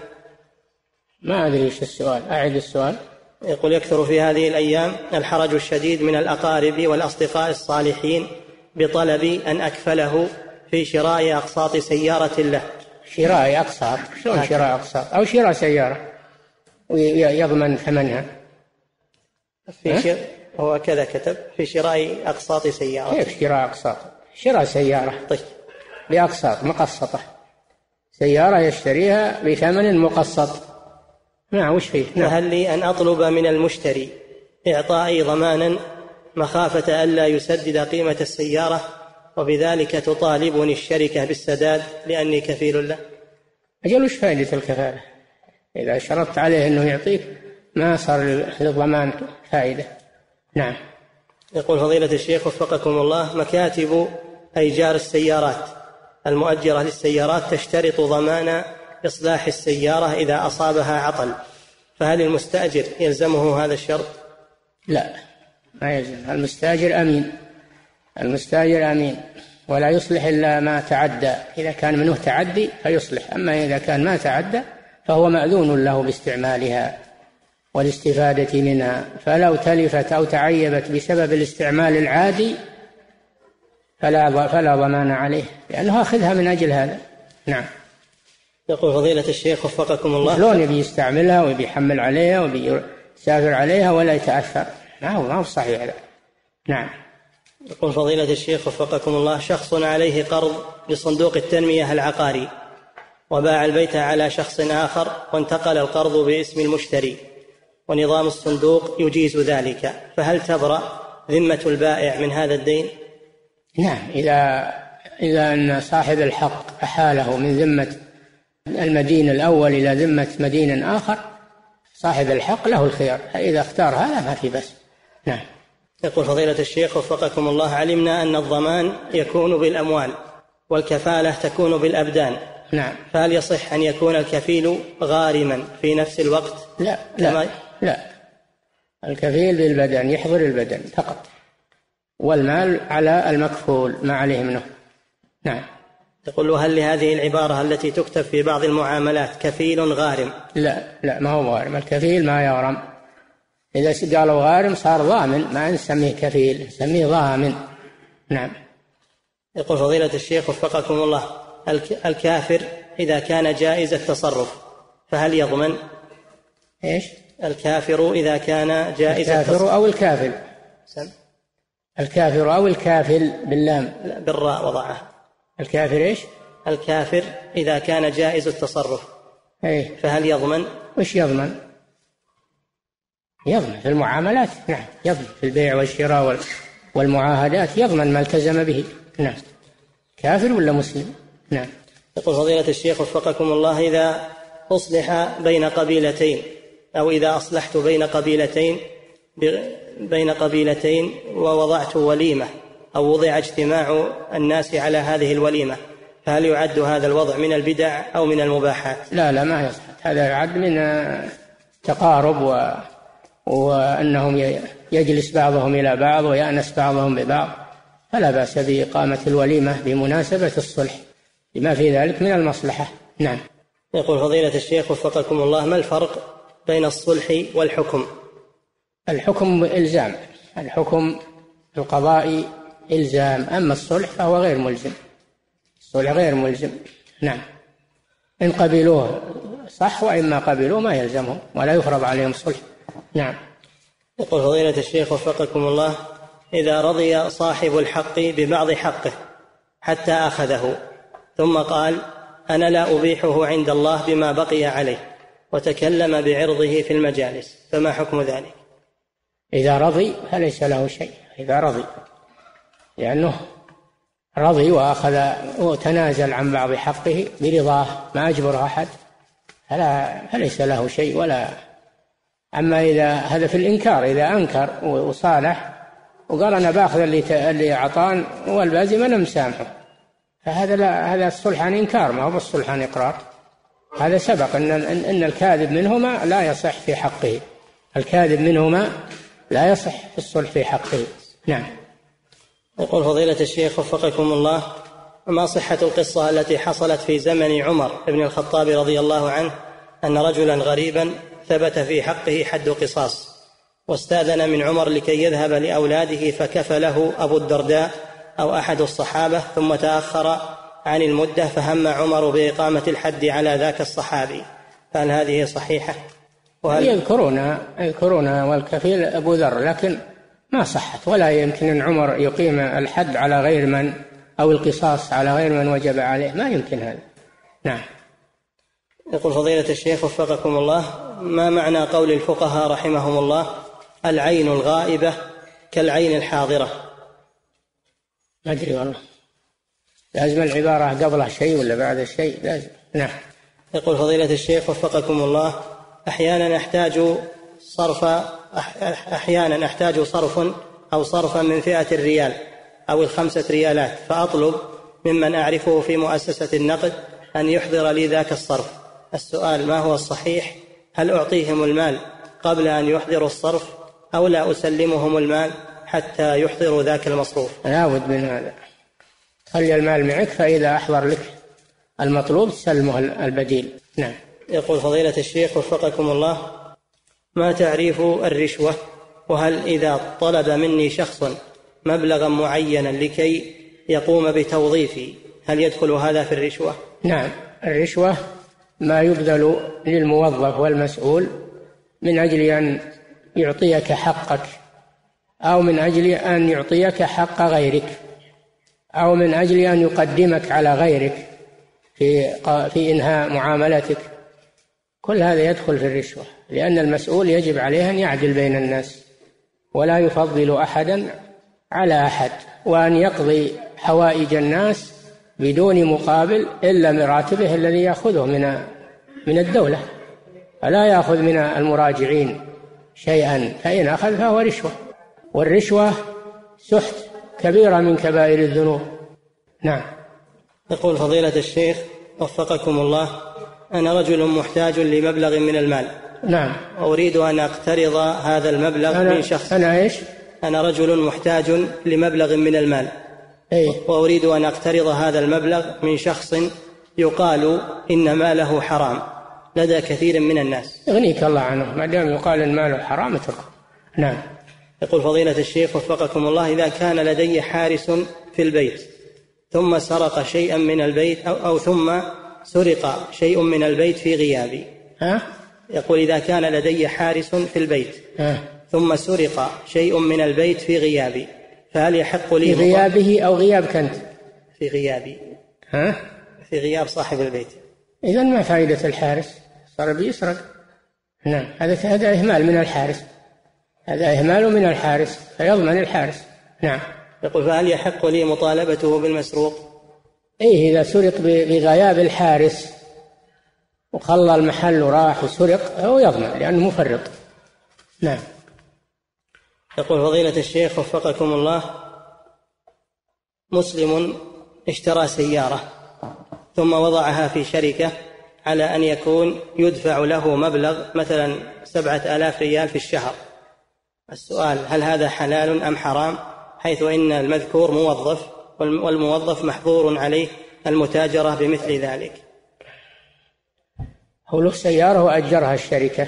C: ما أدري إيش السؤال، أعد السؤال.
B: يقول يكثر في هذه الأيام الحرج الشديد من الأقارب والأصدقاء الصالحين بطلب أن أكفله في شراء أقساط سيارة له.
C: شراء أقساط؟ شلون شراء أقساط؟ أو شراء سيارة ويضمن ثمنها؟
B: في شر... هو كذا كتب: في شراء أقساط سيارة.
C: كيف شراء أقساط؟ شراء سيارة
B: طيب
C: بأقساط مقسطة، سيارة يشتريها بثمن مقسط. نعم. وش فيه؟ نعم.
B: فهل لي أن أطلب من المشتري إعطائي ضمانا مخافة ألا يسدد قيمة السيارة وبذلك تطالبني الشركة بالسداد لأني كفيل له؟
C: أجل وش فائدة الكفالة؟ إذا شرطت عليه أنه يعطيك ما صار للضمان فائدة. نعم.
B: يقول فضيلة الشيخ وفقكم الله: مكاتب أيجار السيارات المؤجرة للسيارات تشترط ضمان إصلاح السيارة إذا أصابها عطل، فهل المستأجر يلزمه هذا الشرط؟
C: لا، ما يلزم. المستأجر أمين، المستأجر أمين ولا يصلح إلا ما تعدى. إذا كان منه تعدي فيصلح، أما إذا كان ما تعدى فهو مأذون له باستعمالها والاستفادة منها، فلو تلفت أو تعيبت بسبب الاستعمال العادي فلا فلا ضمان عليه، لأنه أخذها من أجل هذا. نعم.
B: يقول فضيلة الشيخ وفقكم الله:
C: شلون يبي يستعملها ويبي يحمل عليها ويبي يسافر عليها ولا يتأثر؟ ما هو ما هو صحيح هذا. نعم.
B: يقول فضيلة الشيخ وفقكم الله: شخص عليه قرض لصندوق التنمية العقاري وباع البيت على شخص آخر وانتقل القرض باسم المشتري ونظام الصندوق يجيز ذلك، فهل تبرأ ذمة البائع من هذا الدين؟
C: نعم، إذا إذا أن صاحب الحق أحاله من ذمة المدين الأول إلى ذمة مدين آخر صاحب الحق له الخيار، إذا اختار هذا ما في بس. نعم.
B: يقول فضيلة الشيخ وفقكم الله: علمنا أن الضمان يكون بالأموال والكفالة تكون بالأبدان.
C: نعم.
B: فهل يصح أن يكون الكفيل غارما في نفس الوقت؟
C: لا لا, لا. الكفيل بالبدن يحضر البدن فقط، والمال على المكفول ما عليه منه. نعم.
B: يقول: هل لهذه العبارة التي تكتب في بعض المعاملات كفيل غارم؟
C: لا لا، ما هو غارم، الكفيل ما يغرم. إذا قالوا غارم صار ضامن، ما نسميه كفيل، نسميه ضامن. نعم.
B: يقول فضيلة الشيخ وفقكم الله: الكافر إذا كان جائز التصرف فهل يضمن؟
C: إيش؟
B: الكافر إذا كان جائز
C: الكافر
B: التصرف
C: أو الكافل؟
B: سم.
C: الكافر أو الكافل باللام؟
B: بالراء وضعها.
C: الكافر إيش؟
B: الكافر إذا كان جائز التصرف.
C: إيه؟
B: فهل يضمن؟
C: وش يضمن؟ يضمن في المعاملات، نعم يضمن في البيع والشراء والمعاهدات، يضمن ما التزم به. نعم. كافر ولا مسلم؟ نعم.
B: يقول فضيلة الشيخ وفقكم الله: إذا أصلح بين قبيلتين أو إذا أصلحت بين قبيلتين بين قبيلتين ووضعت وليمة أو وضع اجتماع الناس على هذه الوليمة، فهل يعد هذا الوضع من البدع أو من المباحات؟
C: لا لا ما يصح، هذا يعد من تقارب و... وأنهم يجلس بعضهم إلى بعض ويأنس بعضهم ببعض، فلا بأس بإقامة الوليمة بمناسبة الصلح لما في ذلك من المصلحة. نعم.
B: يقول فضيلة الشيخ وفقكم الله: ما الفرق بين الصلح والحكم؟
C: الحكم إلزام، الحكم القضائي إلزام، أما الصلح فهو غير ملزم، الصلح غير ملزم. نعم. إن قبلوه صح وإما قبلوه ما يلزمهم ولا يفرض عليهم الصلح. نعم.
B: يقول فضيلة الشيخ وفقكم الله: إذا رضي صاحب الحق ببعض حقه حتى أخذه ثم قال: أنا لا أبيحه عند الله بما بقي عليه، وتكلم بعرضه في المجالس، فما حكم ذلك؟
C: إذا رضي فليس له شيء، إذا رضي لأنه رضي وأخذ وتنازل عن بعض حقه برضاه ما أجبر أحد فلا فليس له شيء. ولا أما إذا هذا في الإنكار، إذا أنكر وصالح وقال أنا باخذ اللي اللي أعطان والبازي ما نمسامحه، فهذا لا، هذا الصلح عن إنكار ما هو الصلح عن إقرار. هذا سبق أن أن الكاذب منهما لا يصح في حقه، الكاذب منهما لا يصح في الصلح في حقه. نعم.
B: يقول فضيلة الشيخ وفقكم الله: ما صحة القصة التي حصلت في زمن عمر بن الخطاب رضي الله عنه أن رجلا غريبا ثبت في حقه حد قصاص، واستأذن من عمر لكي يذهب لأولاده فكفله أبو الدرداء أو أحد الصحابة، ثم تأخر عن المدة فهم عمر بإقامة الحد على ذاك الصحابي، فهل هذه صحيحة؟
C: وهل يذكرون يذكرون والكفيل أبو ذر، لكن ما صحت، ولا يمكن أن عمر يقيم الحد على غير من أو القصاص على غير من وجب عليه، ما يمكن هذا. نعم.
B: يقول فضيلة الشيخ وفقكم الله: ما معنى قول الفقهاء رحمهم الله: العين الغائبة كالعين الحاضرة؟
C: ما أدري والله، لازم العبارة قبلها شيء ولا بعد شيء لازم. نعم.
B: يقول فضيلة الشيخ وفقكم الله: أحيانا أحتاج صرف أحيانا أحتاج صرف أو صرفا من فئة الريال أو الخمسة ريالات، فأطلب ممن أعرفه في مؤسسة النقد أن يحضر لي ذاك الصرف. السؤال: ما هو الصحيح؟ هل أعطيهم المال قبل أن يحضروا الصرف أو لا أسلمهم المال حتى يحضروا ذاك المصروف؟
C: لا بد من هذا، خلي المال معك، فإذا أحضر لك المطلوب سلمه البديل. نعم.
B: يقول فضيلة الشيخ وفقكم الله: ما تعريف الرشوة؟ وهل إذا طلب مني شخص مبلغا معينا لكي يقوم بتوظيفي هل يدخل هذا في الرشوة؟
C: نعم. الرشوة ما يبذل للموظف والمسؤول من أجل أن يعطيك حقك، أو من أجل أن يعطيك حق غيرك، أو من أجل أن يقدمك على غيرك في في إنهاء معاملتك، كل هذا يدخل في الرشوة، لأن المسؤول يجب عليه أن يعدل بين الناس ولا يفضل أحدا على أحد، وأن يقضي حوائج الناس بدون مقابل إلا مراتبه الذي يأخذه من من الدولة، فلا يأخذ من المراجعين شيئا، فإن أخذ فهو رشوة، والرشوة سحت كبيرة من كبائر الذنوب. نعم.
B: يقول فضيلة الشيخ وفقكم الله: أنا رجل محتاج لمبلغ من المال.
C: نعم.
B: أريد أن أقترض هذا المبلغ
C: أنا
B: من شخص.
C: أنا إيش؟
B: أنا رجل محتاج لمبلغ من المال.
C: إيه؟
B: وأريد أن أقترض هذا المبلغ من شخص يقال إن ماله حرام لدى كثير من الناس.
C: يغنيك الله عنه، ما دام يقال إن ماله حرام اتركه. نعم.
B: يقول فضيلة الشيخ وفقكم الله: إذا كان لدي حارس في البيت ثم سرق شيئا من البيت أو, أو ثم سرق شيء من البيت في غيابي.
C: ها؟
B: يقول: إذا كان لدي حارس في البيت
C: ها؟
B: ثم سرق شيء من البيت في غيابي، فهل يحق لي
C: في غيابه أو غيابك أنت؟
B: في غيابي.
C: ها؟
B: في غياب صاحب البيت.
C: إذن ما فائدة الحارس؟ صار بيسرق. نعم، هذا هذا إهمال من الحارس، هذا إهمال من الحارس فيضمن الحارس. نعم.
B: يقول فهل يحق لي مطالبته بالمسروق؟
C: إيه، إذا سرق بغياب الحارس وخلى المحل وراح وسرق هو يضمن لأنه مفرط. نعم.
B: يقول فضيلة الشيخ وفقكم الله، مسلم اشترى سيارة ثم وضعها في شركة على أن يكون يدفع له مبلغ مثلا سبعة آلاف ريال في الشهر. السؤال: هل هذا حلال أم حرام، حيث إن المذكور موظف والموظف محظور عليه المتاجرة بمثل ذلك؟
C: هو له سيارة وأجرها الشركة،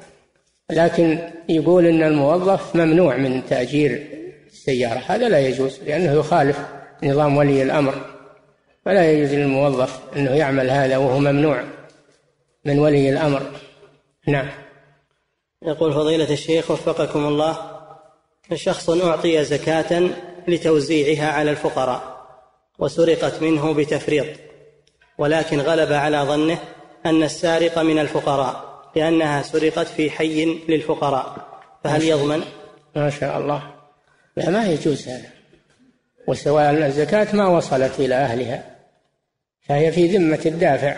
C: لكن يقول إن الموظف ممنوع من تأجير السيارة، هذا لا يجوز لأنه يخالف نظام ولي الأمر، فلا يجوز للموظف أنه يعمل هذا وهو ممنوع من ولي الأمر. نعم.
B: يقول فضيلة الشيخ وفقكم الله، شخص أعطي زكاة لتوزيعها على الفقراء وسرقت منه بتفريط، ولكن غلب على ظنه أن السارق من الفقراء لأنها سرقت في حي للفقراء، فهل يضمن؟
C: ما شاء الله. لا، ما يجوز هذا، وسواء الزكاة ما وصلت إلى أهلها فهي في ذمة الدافع،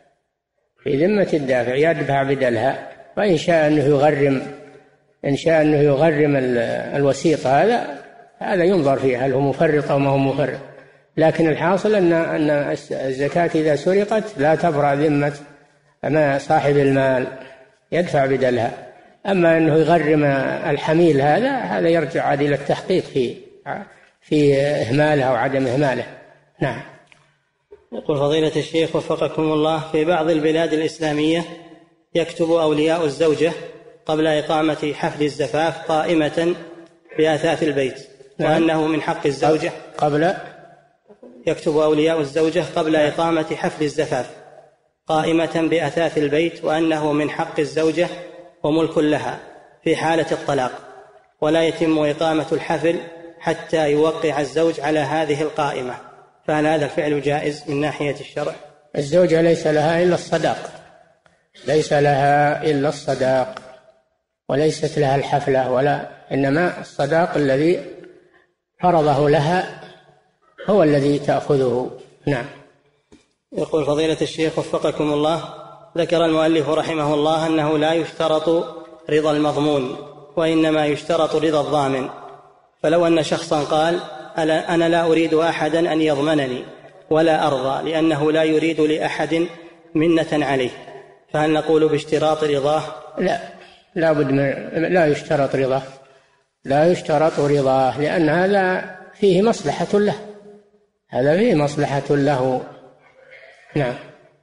C: في ذمة الدافع يدفع بدلها، وإن شاء أنه يغرم إن شاء أنه يغرم الوسيط هذا هذا ينظر فيه هل هو مفرط أو ما هو مفرط، لكن الحاصل أن أن الزكاة إذا سرقت لا تبرأ ذمة أما صاحب المال، يدفع بدلها. أما أنه يغرم الحميل هذا هذا يرجع عاد إلى التحقيق في في إهمالها وعدم إهماله. نعم.
B: يقول فضيلة الشيخ وفقكم الله، في بعض البلاد الإسلامية يكتب أولياء الزوجة قبل إقامة حفل الزفاف قائمة بأثاث البيت، وأنه من حق الزوجة
C: قبل
B: يكتب أولياء الزوجة قبل إقامة حفل الزفاف قائمة بأثاث البيت، وأنه من حق الزوجة وملك لها في حالة الطلاق، ولا يتم إقامة الحفل حتى يوقع الزوج على هذه القائمة، فهل هذا الفعل جائز من ناحية الشرع؟
C: الزوجة ليس لها إلا الصداق، ليس لها إلا الصداق وليست لها الحفلة، ولا إنما الصداق الذي فرضه لها هو الذي تأخذه. نعم.
B: يقول فضيلة الشيخ وفقكم الله، ذكر المؤلف رحمه الله أنه لا يشترط رضا المضمون وإنما يشترط رضا الضامن، فلو أن شخصا قال أنا لا أريد أحدا أن يضمنني ولا أرضى لأنه لا يريد لأحد منة عليه، فهل نقول باشتراط رضاه؟
C: لا، لا بد من لا يشترط رضاه، لا يشترط رضاه، لأن هذا فيه مصلحة له، هذا فيه مصلحة له. نعم.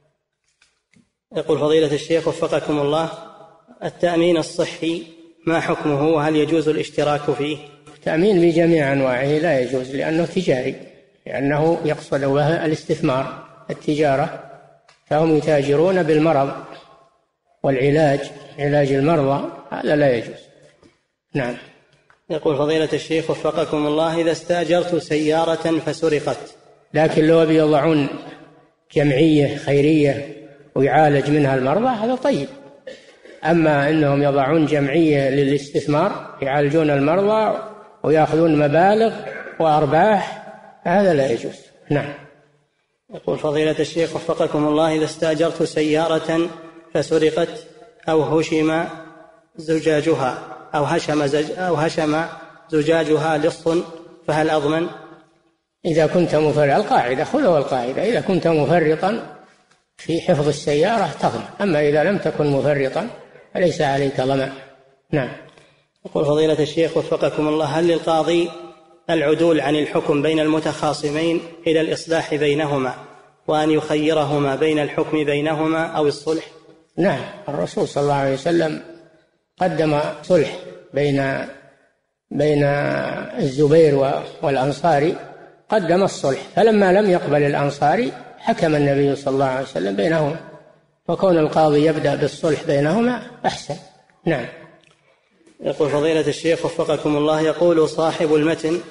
B: يقول فضيلة الشيخ وفقكم الله، التأمين الصحي ما حكمه وهل يجوز الاشتراك فيه؟
C: التأمين بجميع أنواعه لا يجوز لأنه تجاري، لأنه يقصد به الاستثمار، التجارة، فهم يتاجرون بالمرض والعلاج، علاج المرضى، هذا لا يجوز. نعم.
B: يقول فضيلة الشيخ وفقكم الله، إذا استأجرت سيارة فسرقت،
C: لكن لو بيضعون جمعية خيرية ويعالج منها المرضى هذا طيب، أما أنهم يضعون جمعية للاستثمار يعالجون المرضى ويأخذون مبالغ وأرباح هذا لا يجوز. نعم.
B: يقول فضيلة الشيخ وفقكم الله، إذا استأجرت سيارة فسرقت أو هشم زجاجها أو هشم, زج أو هشم زجاجها لص، فهل أضمن؟
C: إذا كنت مفرطا، القاعدة خذوا القاعدة، إذا كنت مفرطا في حفظ السيارة تضمن، أما إذا لم تكن مفرطا فليس عليك ضمان. نعم.
B: يقول فضيلة الشيخ وفقكم الله، هل للقاضي العدول عن الحكم بين المتخاصمين إلى الإصلاح بينهما وأن يخيرهما بين الحكم بينهما أو الصلح؟
C: نعم، الرسول صلى الله عليه وسلم قدم صلح بين بين الزبير والأنصاري، قدم الصلح، فلما لم يقبل الأنصاري حكم النبي صلى الله عليه وسلم بينهما، فكون القاضي يبدأ بالصلح بينهما أحسن. نعم.
B: يقول فضيلة الشيخ وفقكم الله، يقول صاحب المتن: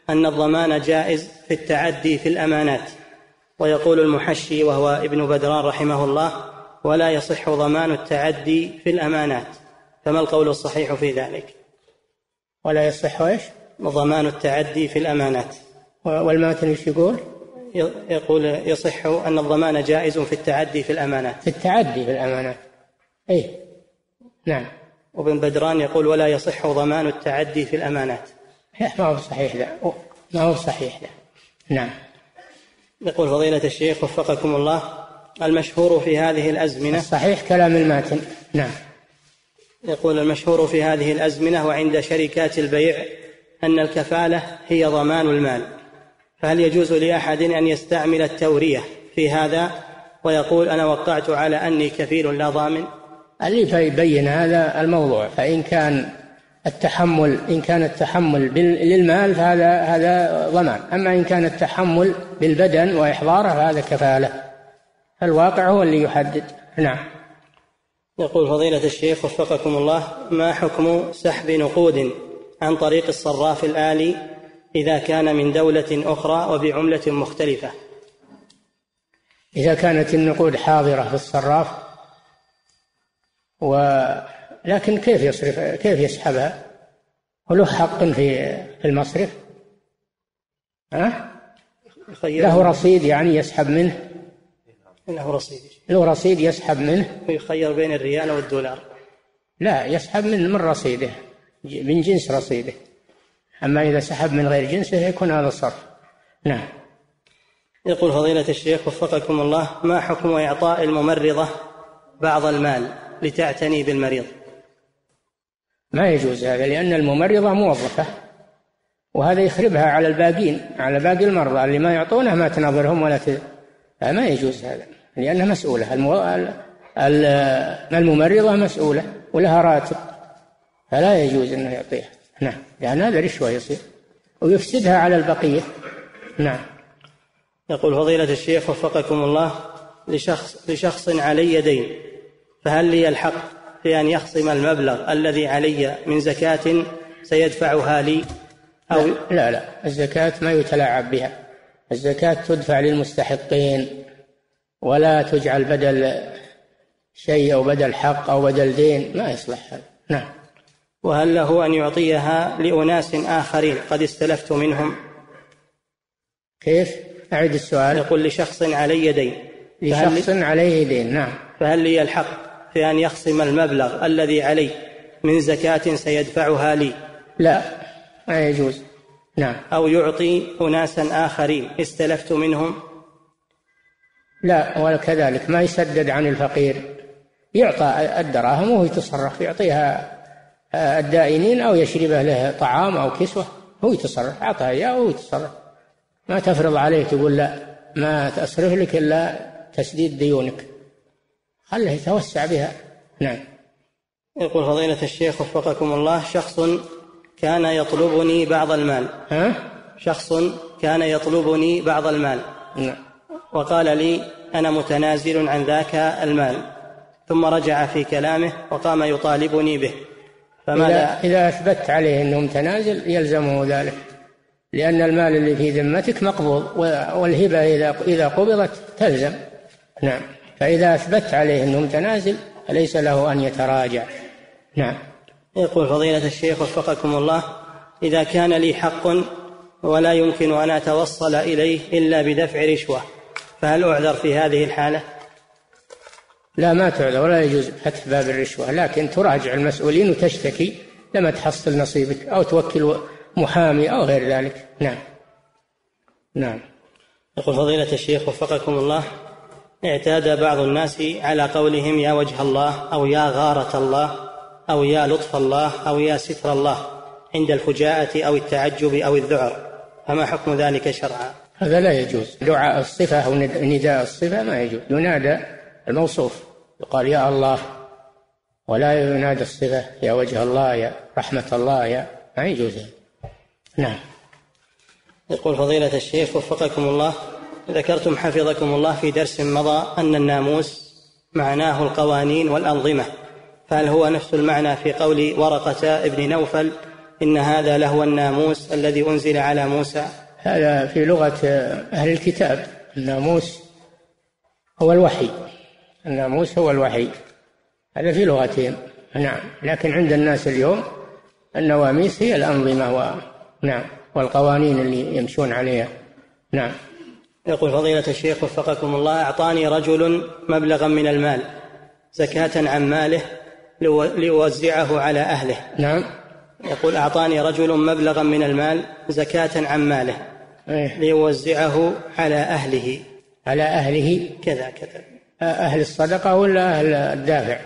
B: أن الضمان جائز في التعدي في الأمانات. ويقول المحشي وهو ابن بدران رحمه الله: ولا يصح ضمان التعدي في الأمانات، فما القول الصحيح في ذلك؟
C: ولا يصح ايش؟
B: ضمان التعدي في الأمانات.
C: والماتن ايش يقول؟
B: يقول يصح أن الضمان جائز في التعدي في الأمانات.
C: في التعدي في الأمانات، اي نعم.
B: وابن بدران يقول: ولا يصح ضمان التعدي في الأمانات.
C: ما هو صحيح ذا، ما هو صحيح ذا. نعم.
B: يقول فضيلة الشيخ وفقكم الله: المشهور في هذه الأزمنة،
C: صحيح كلام الماتن. نعم.
B: يقول: المشهور في هذه الأزمنة وعند شركات البيع أن الكفالة هي ضمان المال، فهل يجوز لأحد أن يستعمل التورية في هذا ويقول: أنا وقعت على أني كفيل لا ضامن؟
C: اللي يبين هذا الموضوع، فإن كان التحمل إن كان التحمل للمال فهذا هذا ضمان، أما إن كان التحمل بالبدن وإحضاره فهذا كفالة، الواقع هو اللي يحدد. نعم.
B: يقول فضيلة الشيخ وفقكم الله: ما حكم سحب نقود عن طريق الصراف الآلي إذا كان من دولة أخرى وبعملة مختلفة؟
C: إذا كانت النقود حاضرة في الصراف و لكن كيف يصرف كيف يسحبها؟ وله حق في المصرف؟ ها؟ له رصيد يعني يسحب منه؟
B: له رصيد
C: له رصيد يسحب منه؟
B: ويخير بين الريال والدولار؟
C: لا، يسحب من من رصيده، من جنس رصيده. أما إذا سحب من غير جنسه يكون هذا صرف. نعم.
B: يقول فضيلة الشيخ وفقكم الله: ما حكم إعطاء الممرضة بعض المال لتعتني بالمريض؟
C: ما يجوز هذا، لأن الممرضة موظفة، وهذا يخربها على الباقين، على باقي المرضى اللي ما يعطونه ما تنظرهم ولا ت... ما يجوز هذا، لأنها مسؤولة. المو... الممرضة مسؤولة ولها راتب، فلا يجوز أنه يعطيها. نعم، لأن هذا رشوة يصير ويفسدها على البقية. نعم.
B: يقول فضيلة الشيخ وفقكم الله: لشخص, لشخص علي دين، فهل لي الحق في أن يخصم المبلغ الذي علي من زكاة سيدفعها لي أو
C: لا لا, لا. الزكاة ما يتلاعب بها، الزكاة تدفع للمستحقين ولا تجعل بدل شيء أو بدل حق أو بدل دين، ما يصلح هذا. نعم.
B: وهل له أن يعطيها لأناس آخرين قد استلفت منهم؟
C: كيف؟ أعد السؤال.
B: يقول: لشخص علي دين.
C: لشخص عليه دين. نعم.
B: فهل لي الحق في أن يخصم المبلغ الذي علي من زكاة سيدفعها لي؟
C: لا، ما يجوز. نعم.
B: أو يعطي أناسا آخرين استلفت منهم؟
C: لا، وكذلك ما يسدد عن الفقير، يعطى الدراهم وهو يتصرف، يعطيها الدائنين أو يشربه له طعام أو كسوة، هو يتصرف، أعطاه إياه وهو يتصرف، ما تفرض عليه تقول لا ما تصرف لك إلا تسديد ديونك، خله يتوسع بها. نعم.
B: يقول فضيلة الشيخ وفقكم الله: شخص كان يطلبني بعض المال.
C: ها؟
B: شخص كان يطلبني بعض المال.
C: نعم.
B: وقال لي: أنا متنازل عن ذاك المال، ثم رجع في كلامه وقام يطالبني به، فماذا؟
C: إذا, إذا أثبت عليه أنه متنازل يلزمه ذلك، لأن المال اللي في ذمتك مقبوض، والهبة إذا إذا قبضت تلزم. نعم. فإذا أثبت عليه أنه متنازل فليس له أن يتراجع. نعم.
B: يقول فضيلة الشيخ وفقكم الله: إذا كان لي حق ولا يمكن أن أتوصل إليه إلا بدفع رشوة، فهل أعذر في هذه الحالة؟
C: لا، ما تعذر، ولا يجوز فتح باب الرشوة، لكن تراجع المسؤولين وتشتكي لما تحصل نصيبك، أو توكل محامي أو غير ذلك. نعم. نعم.
B: يقول فضيلة الشيخ وفقكم الله: اعتاد بعض الناس على قولهم يا وجه الله، أو يا غارة الله، أو يا لطف الله، أو يا ستر الله عند الفجاءة أو التعجب أو الذعر، فما حكم ذلك شرعا؟
C: هذا لا يجوز، دعاء الصفة أو نداء الصفة ما يجوز، ينادى الموصوف، يقال يا الله، ولا ينادى الصفة يا وجه الله، يا رحمة الله، يا ما يجوز. نعم.
B: يقول فضيلة الشيخ وفقكم الله: ذكرتم حفظكم الله في درس مضى أن الناموس معناه القوانين والأنظمة، فهل هو نفس المعنى في قول ورقة ابن نوفل إن هذا لهو الناموس الذي أنزل على موسى؟
C: هذا في لغة أهل الكتاب. الناموس هو الوحي، الناموس هو الوحي، هذا في لغتهم. نعم. لكن عند الناس اليوم النواميس هي الأنظمة و... نعم، والقوانين اللي يمشون عليها. نعم.
B: يقول فضيلة الشيخ وفقكم الله: أعطاني رجل مبلغا من المال زكاة عن ماله ليوزعه على أهله.
C: نعم.
B: يقول: أعطاني رجل مبلغا من المال زكاة عن ماله
C: إيه؟
B: ليوزعه على أهله.
C: على أهله
B: كذا كذا،
C: أهل الصدقة ولا أهل الدافع؟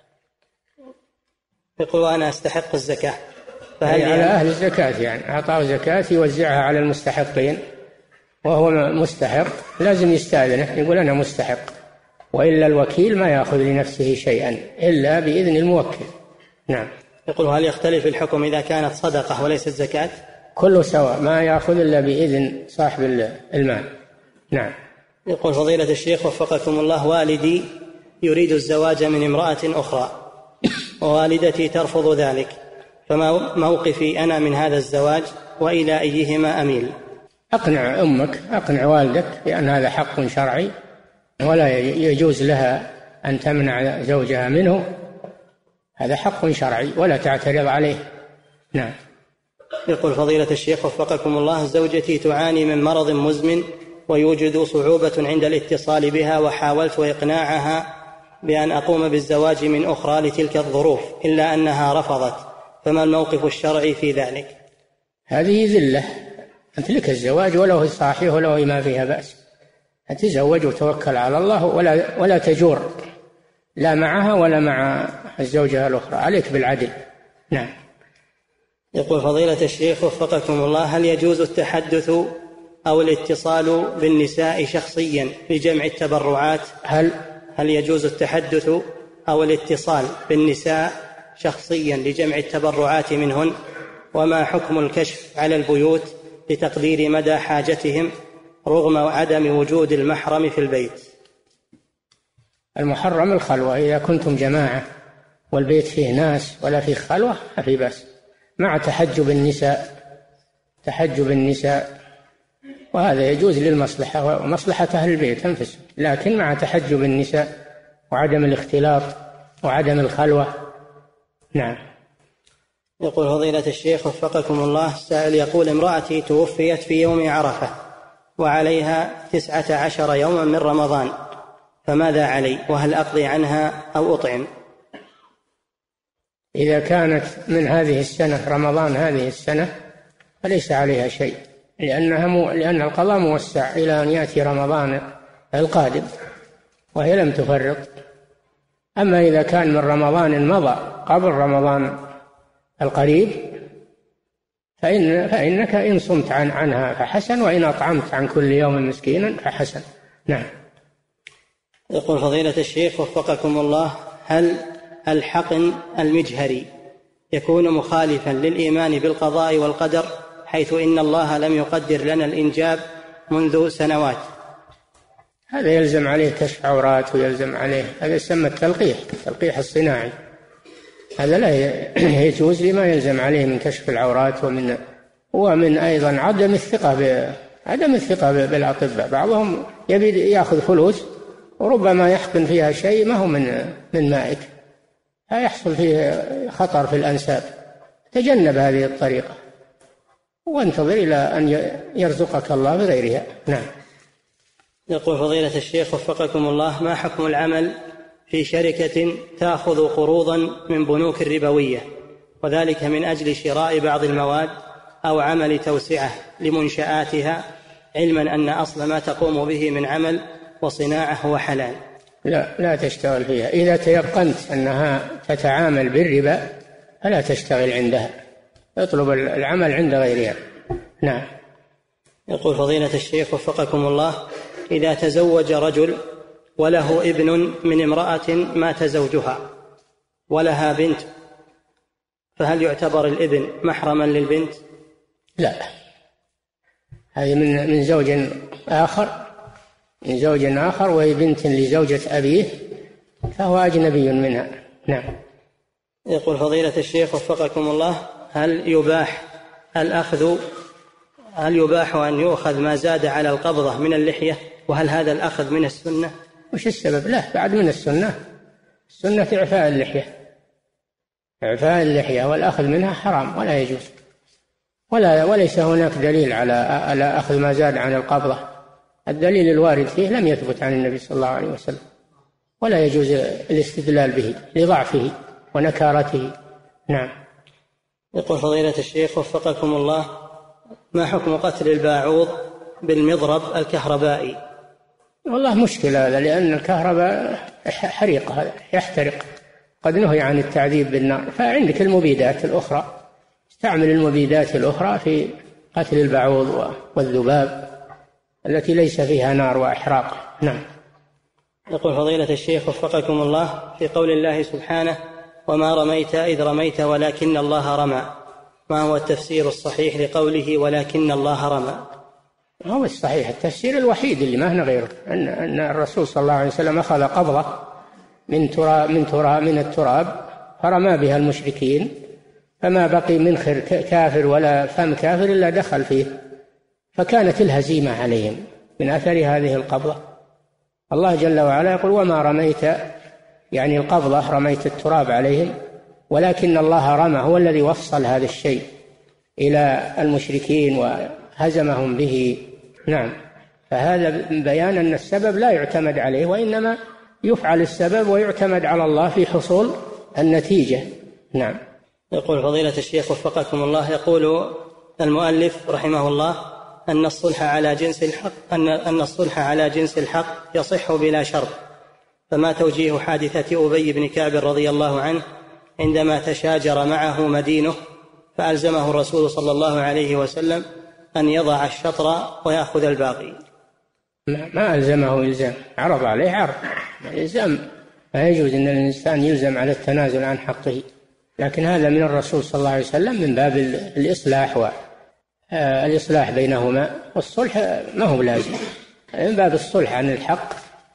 B: يقول: أنا أستحق الزكاة،
C: فهل على أهل الزكاة، يعني أعطاه زكاة يوزعها على المستحقين، وهو مستحق لازم يستأذنه، يقول أنا مستحق، وإلا الوكيل ما يأخذ لنفسه شيئا إلا بإذن الموكل. نعم.
B: يقول: هل يختلف الحكم إذا كانت صدقة وليست زكاة؟
C: كله سواء، ما يأخذ إلا بإذن صاحب المال. نعم.
B: يقول فضيلة الشيخ وفقكم الله: والدي يريد الزواج من امرأة أخرى ووالدتي ترفض ذلك، فما موقفي أنا من هذا الزواج وإلى أيهما أميل؟
C: أقنع أمك، أقنع والدك بأن هذا حق شرعي ولا يجوز لها أن تمنع زوجها منه، هذا حق شرعي ولا تعترض عليه. نعم.
B: يقول فضيلة الشيخ وفقكم الله: زوجتي تعاني من مرض مزمن ويوجد صعوبة عند الاتصال بها، وحاولت إقناعها بأن أقوم بالزواج من أخرى لتلك الظروف إلا أنها رفضت، فما الموقف الشرعي في ذلك؟
C: هذه ذلة، أنت لك الزواج ولو هي صحيح ولو هي ما فيها بأس، تزوج وتوكل على الله ولا, ولا تجور لا معها ولا مع الزوجة الأخرى، عليك بالعدل. نعم.
B: يقول فضيلة الشيخ وفقكم الله: هل يجوز التحدث أو الاتصال بالنساء شخصيا لجمع التبرعات؟ هل هل يجوز التحدث أو الاتصال بالنساء شخصيا لجمع التبرعات منهن؟ وما حكم الكشف على البيوت لتقدير مدى حاجتهم رغم عدم وجود المحرم في البيت؟
C: المحرم الخلوة، إذا كنتم جماعة والبيت فيه ناس ولا فيه خلوة ما في بأس، مع تحجب النساء، تحجب النساء، وهذا يجوز للمصلحة ومصلحة أهل البيت أنفسهم، لكن مع تحجب النساء وعدم الاختلاط وعدم الخلوة. نعم.
B: يقول فضيلة الشيخ وفقكم الله: السائل يقول: امرأتي توفيت في يوم عرفة وعليها تسعة عشر يوما من رمضان، فماذا علي؟ وهل أقضي عنها أو أطعم؟
C: إذا كانت من هذه السنة، رمضان هذه السنة، فليس عليها شيء، لأنها مو... لأن القضاء موسع إلى أن يأتي رمضان القادم وهي لم تفرط. أما إذا كان من رمضان مضى قبل رمضان القريب فإن فإنك إن صمت عن عنها فحسن، وإن أطعمت عن كل يوم مسكينا فحسن. نعم.
B: يقول فضيلة الشيخ وفقكم الله: هل الحقن المجهري يكون مخالفا للإيمان بالقضاء والقدر، حيث إن الله لم يقدر لنا الإنجاب منذ سنوات؟
C: هذا يلزم عليه كشف عورات، ويلزم عليه، هذا يسمى التلقيح، التلقيح الصناعي، هذا لا يجوز لما يلزم عليه من كشف العورات، ومن ومن أيضا عدم الثقة ب عدم الثقة بالأطباء. بعضهم يبي يأخذ فلوس وربما يحقن فيها شيء ما هو من من مائك، فيحصل فيه خطر في الأنساب. تجنب هذه الطريقة وانتظر إلى أن يرزقك الله بغيرها. نعم.
B: يقول فضيلة الشيخ وفقكم الله: ما حكم العمل في شركة تأخذ قروضا من بنوك الربوية، وذلك من أجل شراء بعض المواد أو عمل توسعة لمنشآتها، علما أن أصل ما تقوم به من عمل وصناعة هو حلال؟
C: لا لا تشتغل فيها، إذا تيقنت أنها تتعامل بالربا فلا تشتغل عندها، اطلب العمل عند غيرها. نعم.
B: يقول فضيلة الشيخ وفقكم الله: إذا تزوج رجل وله ابن من امرأة مات زوجها ولها بنت، فهل يعتبر الابن محرما للبنت؟
C: لا، هذه من من زوج آخر من زوج آخر وهي بنت لزوجة أبيه، فهو أجنبي منها. نعم.
B: يقول فضيلة الشيخ وفقكم الله: هل يباح الأخذ هل يباح أن يؤخذ ما زاد على القبضة من اللحية؟ وهل هذا الأخذ من السنة؟
C: وش السبب؟ لا، بعد من السنة. السنة إعفاء اللحية، إعفاء اللحية والأخذ منها حرام ولا يجوز، ولا وليس هناك دليل على على أخذ ما زاد عن القبضة. الدليل الوارد فيه لم يثبت عن النبي صلى الله عليه وسلم، ولا يجوز الاستدلال به لضعفه ونكارته. نعم.
B: يقول فضيلة الشيخ وفقكم الله: ما حكم قتل الباعوض بالمضرب الكهربائي؟
C: والله مشكلة هذا، لأن الكهرباء حريق، هذا يحترق، قد نهي عن التعذيب بالنار. فعندك المبيدات الأخرى، استعمل المبيدات الأخرى في قتل البعوض والذباب التي ليس فيها نار وإحراق. نعم.
B: يقول فضيلة الشيخ وفقكم الله: في قول الله سبحانه: وما رميت إذ رميت ولكن الله رمى، ما هو التفسير الصحيح لقوله ولكن الله رمى؟
C: هو الصحيح التفسير الوحيد اللي ما هنا غيره، أن أن الرسول صلى الله عليه وسلم أخذ قبضة من تراب من تراب من التراب فرمى بها المشركين، فما بقي منخر كافر ولا فم كافر إلا دخل فيه، فكانت الهزيمة عليهم من أثر هذه القبضة. الله جل وعلا يقول: وما رميت، يعني القبضة رميت التراب عليهم، ولكن الله رمى، هو الذي وصل هذا الشيء إلى المشركين وهزمهم به. نعم. فهذا بيان أن السبب لا يعتمد عليه، وإنما يفعل السبب ويعتمد على الله في حصول النتيجة. نعم.
B: يقول فضيلة الشيخ وفقكم الله: يقول المؤلف رحمه الله أن الصلح على جنس الحق أن أن الصلح على جنس الحق يصح بلا شرط، فما توجيه حادثة أبي بن كعب رضي الله عنه عندما تشاجر معه مدينه فألزمه الرسول صلى الله عليه وسلم أن يضع الشطر ويأخذ الباقي؟
C: ما ألزمه إلزام، عرض عليه عرض. الإلزام لا يجوز أن الإنسان يلزم على التنازل عن حقه، لكن هذا من الرسول صلى الله عليه وسلم من باب الإصلاح والإصلاح بينهما، والصلح ما هو لازم، من باب الصلح عن الحق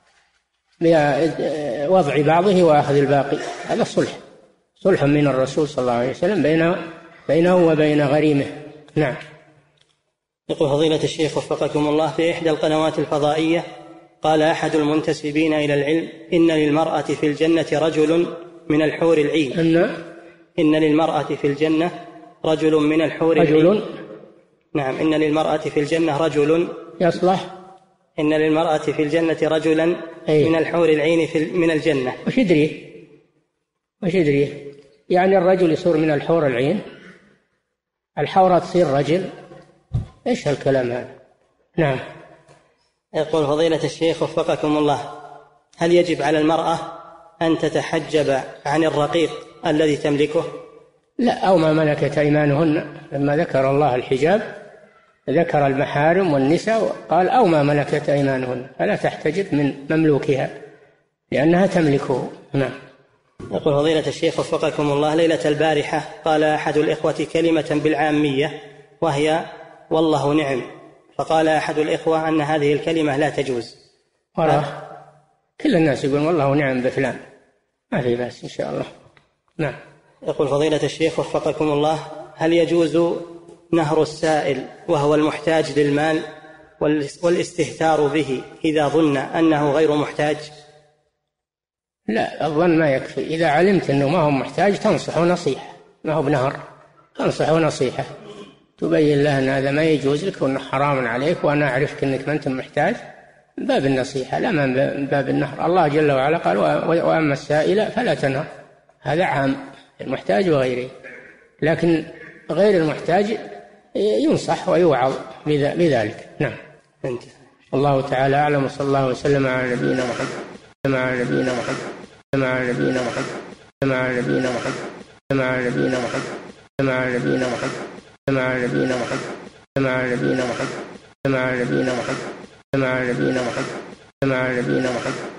C: بوضع بعضه وأخذ الباقي، هذا الصلح، صلح من الرسول صلى الله عليه وسلم بينه بينه وبين غريمه. نعم.
B: يقول فضيلة الشيخ وفقكم الله: في إحدى القنوات الفضائية قال أحد المنتسبين إلى العلم إن للمرأة في الجنة رجل من الحور العين
C: أن
B: إن للمرأة في الجنة رجل من الحور
C: رجل
B: العين نعم إن للمرأة في الجنة رجل
C: يصلح
B: إن للمرأة في الجنة رجلا
C: أي.
B: من الحور العين في من الجنة.
C: وش يدري وش يدري يعني الرجل يصير من الحور العين، الحورة تصير رجل، إيش هالكلام هذا؟ نعم.
B: يقول فضيلة الشيخ وفقكم الله: هل يجب على المرأة أن تتحجب عن الرقيق الذي تملكه؟
C: لا، أو ما ملكت أيمانهن. لما ذكر الله الحجاب ذكر المحارم والنساء، قال أو ما ملكت أيمانهن، فلا تحتجب من مملوكها لأنها تملكه. نعم.
B: يقول فضيلة الشيخ وفقكم الله: ليلة البارحة قال أحد الإخوة كلمة بالعامية وهي والله نعم، فقال أحد الإخوة أن هذه الكلمة لا تجوز.
C: وراه كل الناس يقول والله نعم بفلان، ما في بأس إن شاء الله. نعم.
B: يقول فضيلة الشيخ وفقكم الله: هل يجوز نهر السائل وهو المحتاج للمال والاستهتار به إذا ظن أنه غير محتاج؟
C: لا، الظن ما يكفي. إذا علمت أنه ما هو محتاج تنصحه نصيحة، ما هو بنهر، تنصحه نصيحة تبين له أن هذا ما يجوز لك وأنه حرام عليك، وأنا أعرفك أنك ما أنت محتاج، من باب النصيحة لا من باب النهر. الله جل وعلا قال: وأما السائل فلا تنهر، هذا عام المحتاج وغيره، لكن غير المحتاج ينصح ويوعظ بذلك. نعم.
B: أنت.
C: الله تعالى أعلم، وصلى الله وسلم على نبينا محمد مع نبينا محمد مع نبينا محمد مع نبينا محمد مع نبينا محمد مع نبينا محمد مع نبينا محمد مع نبينا محمد مع نبينا محمد مع نبينا محمد مع نبينا محمد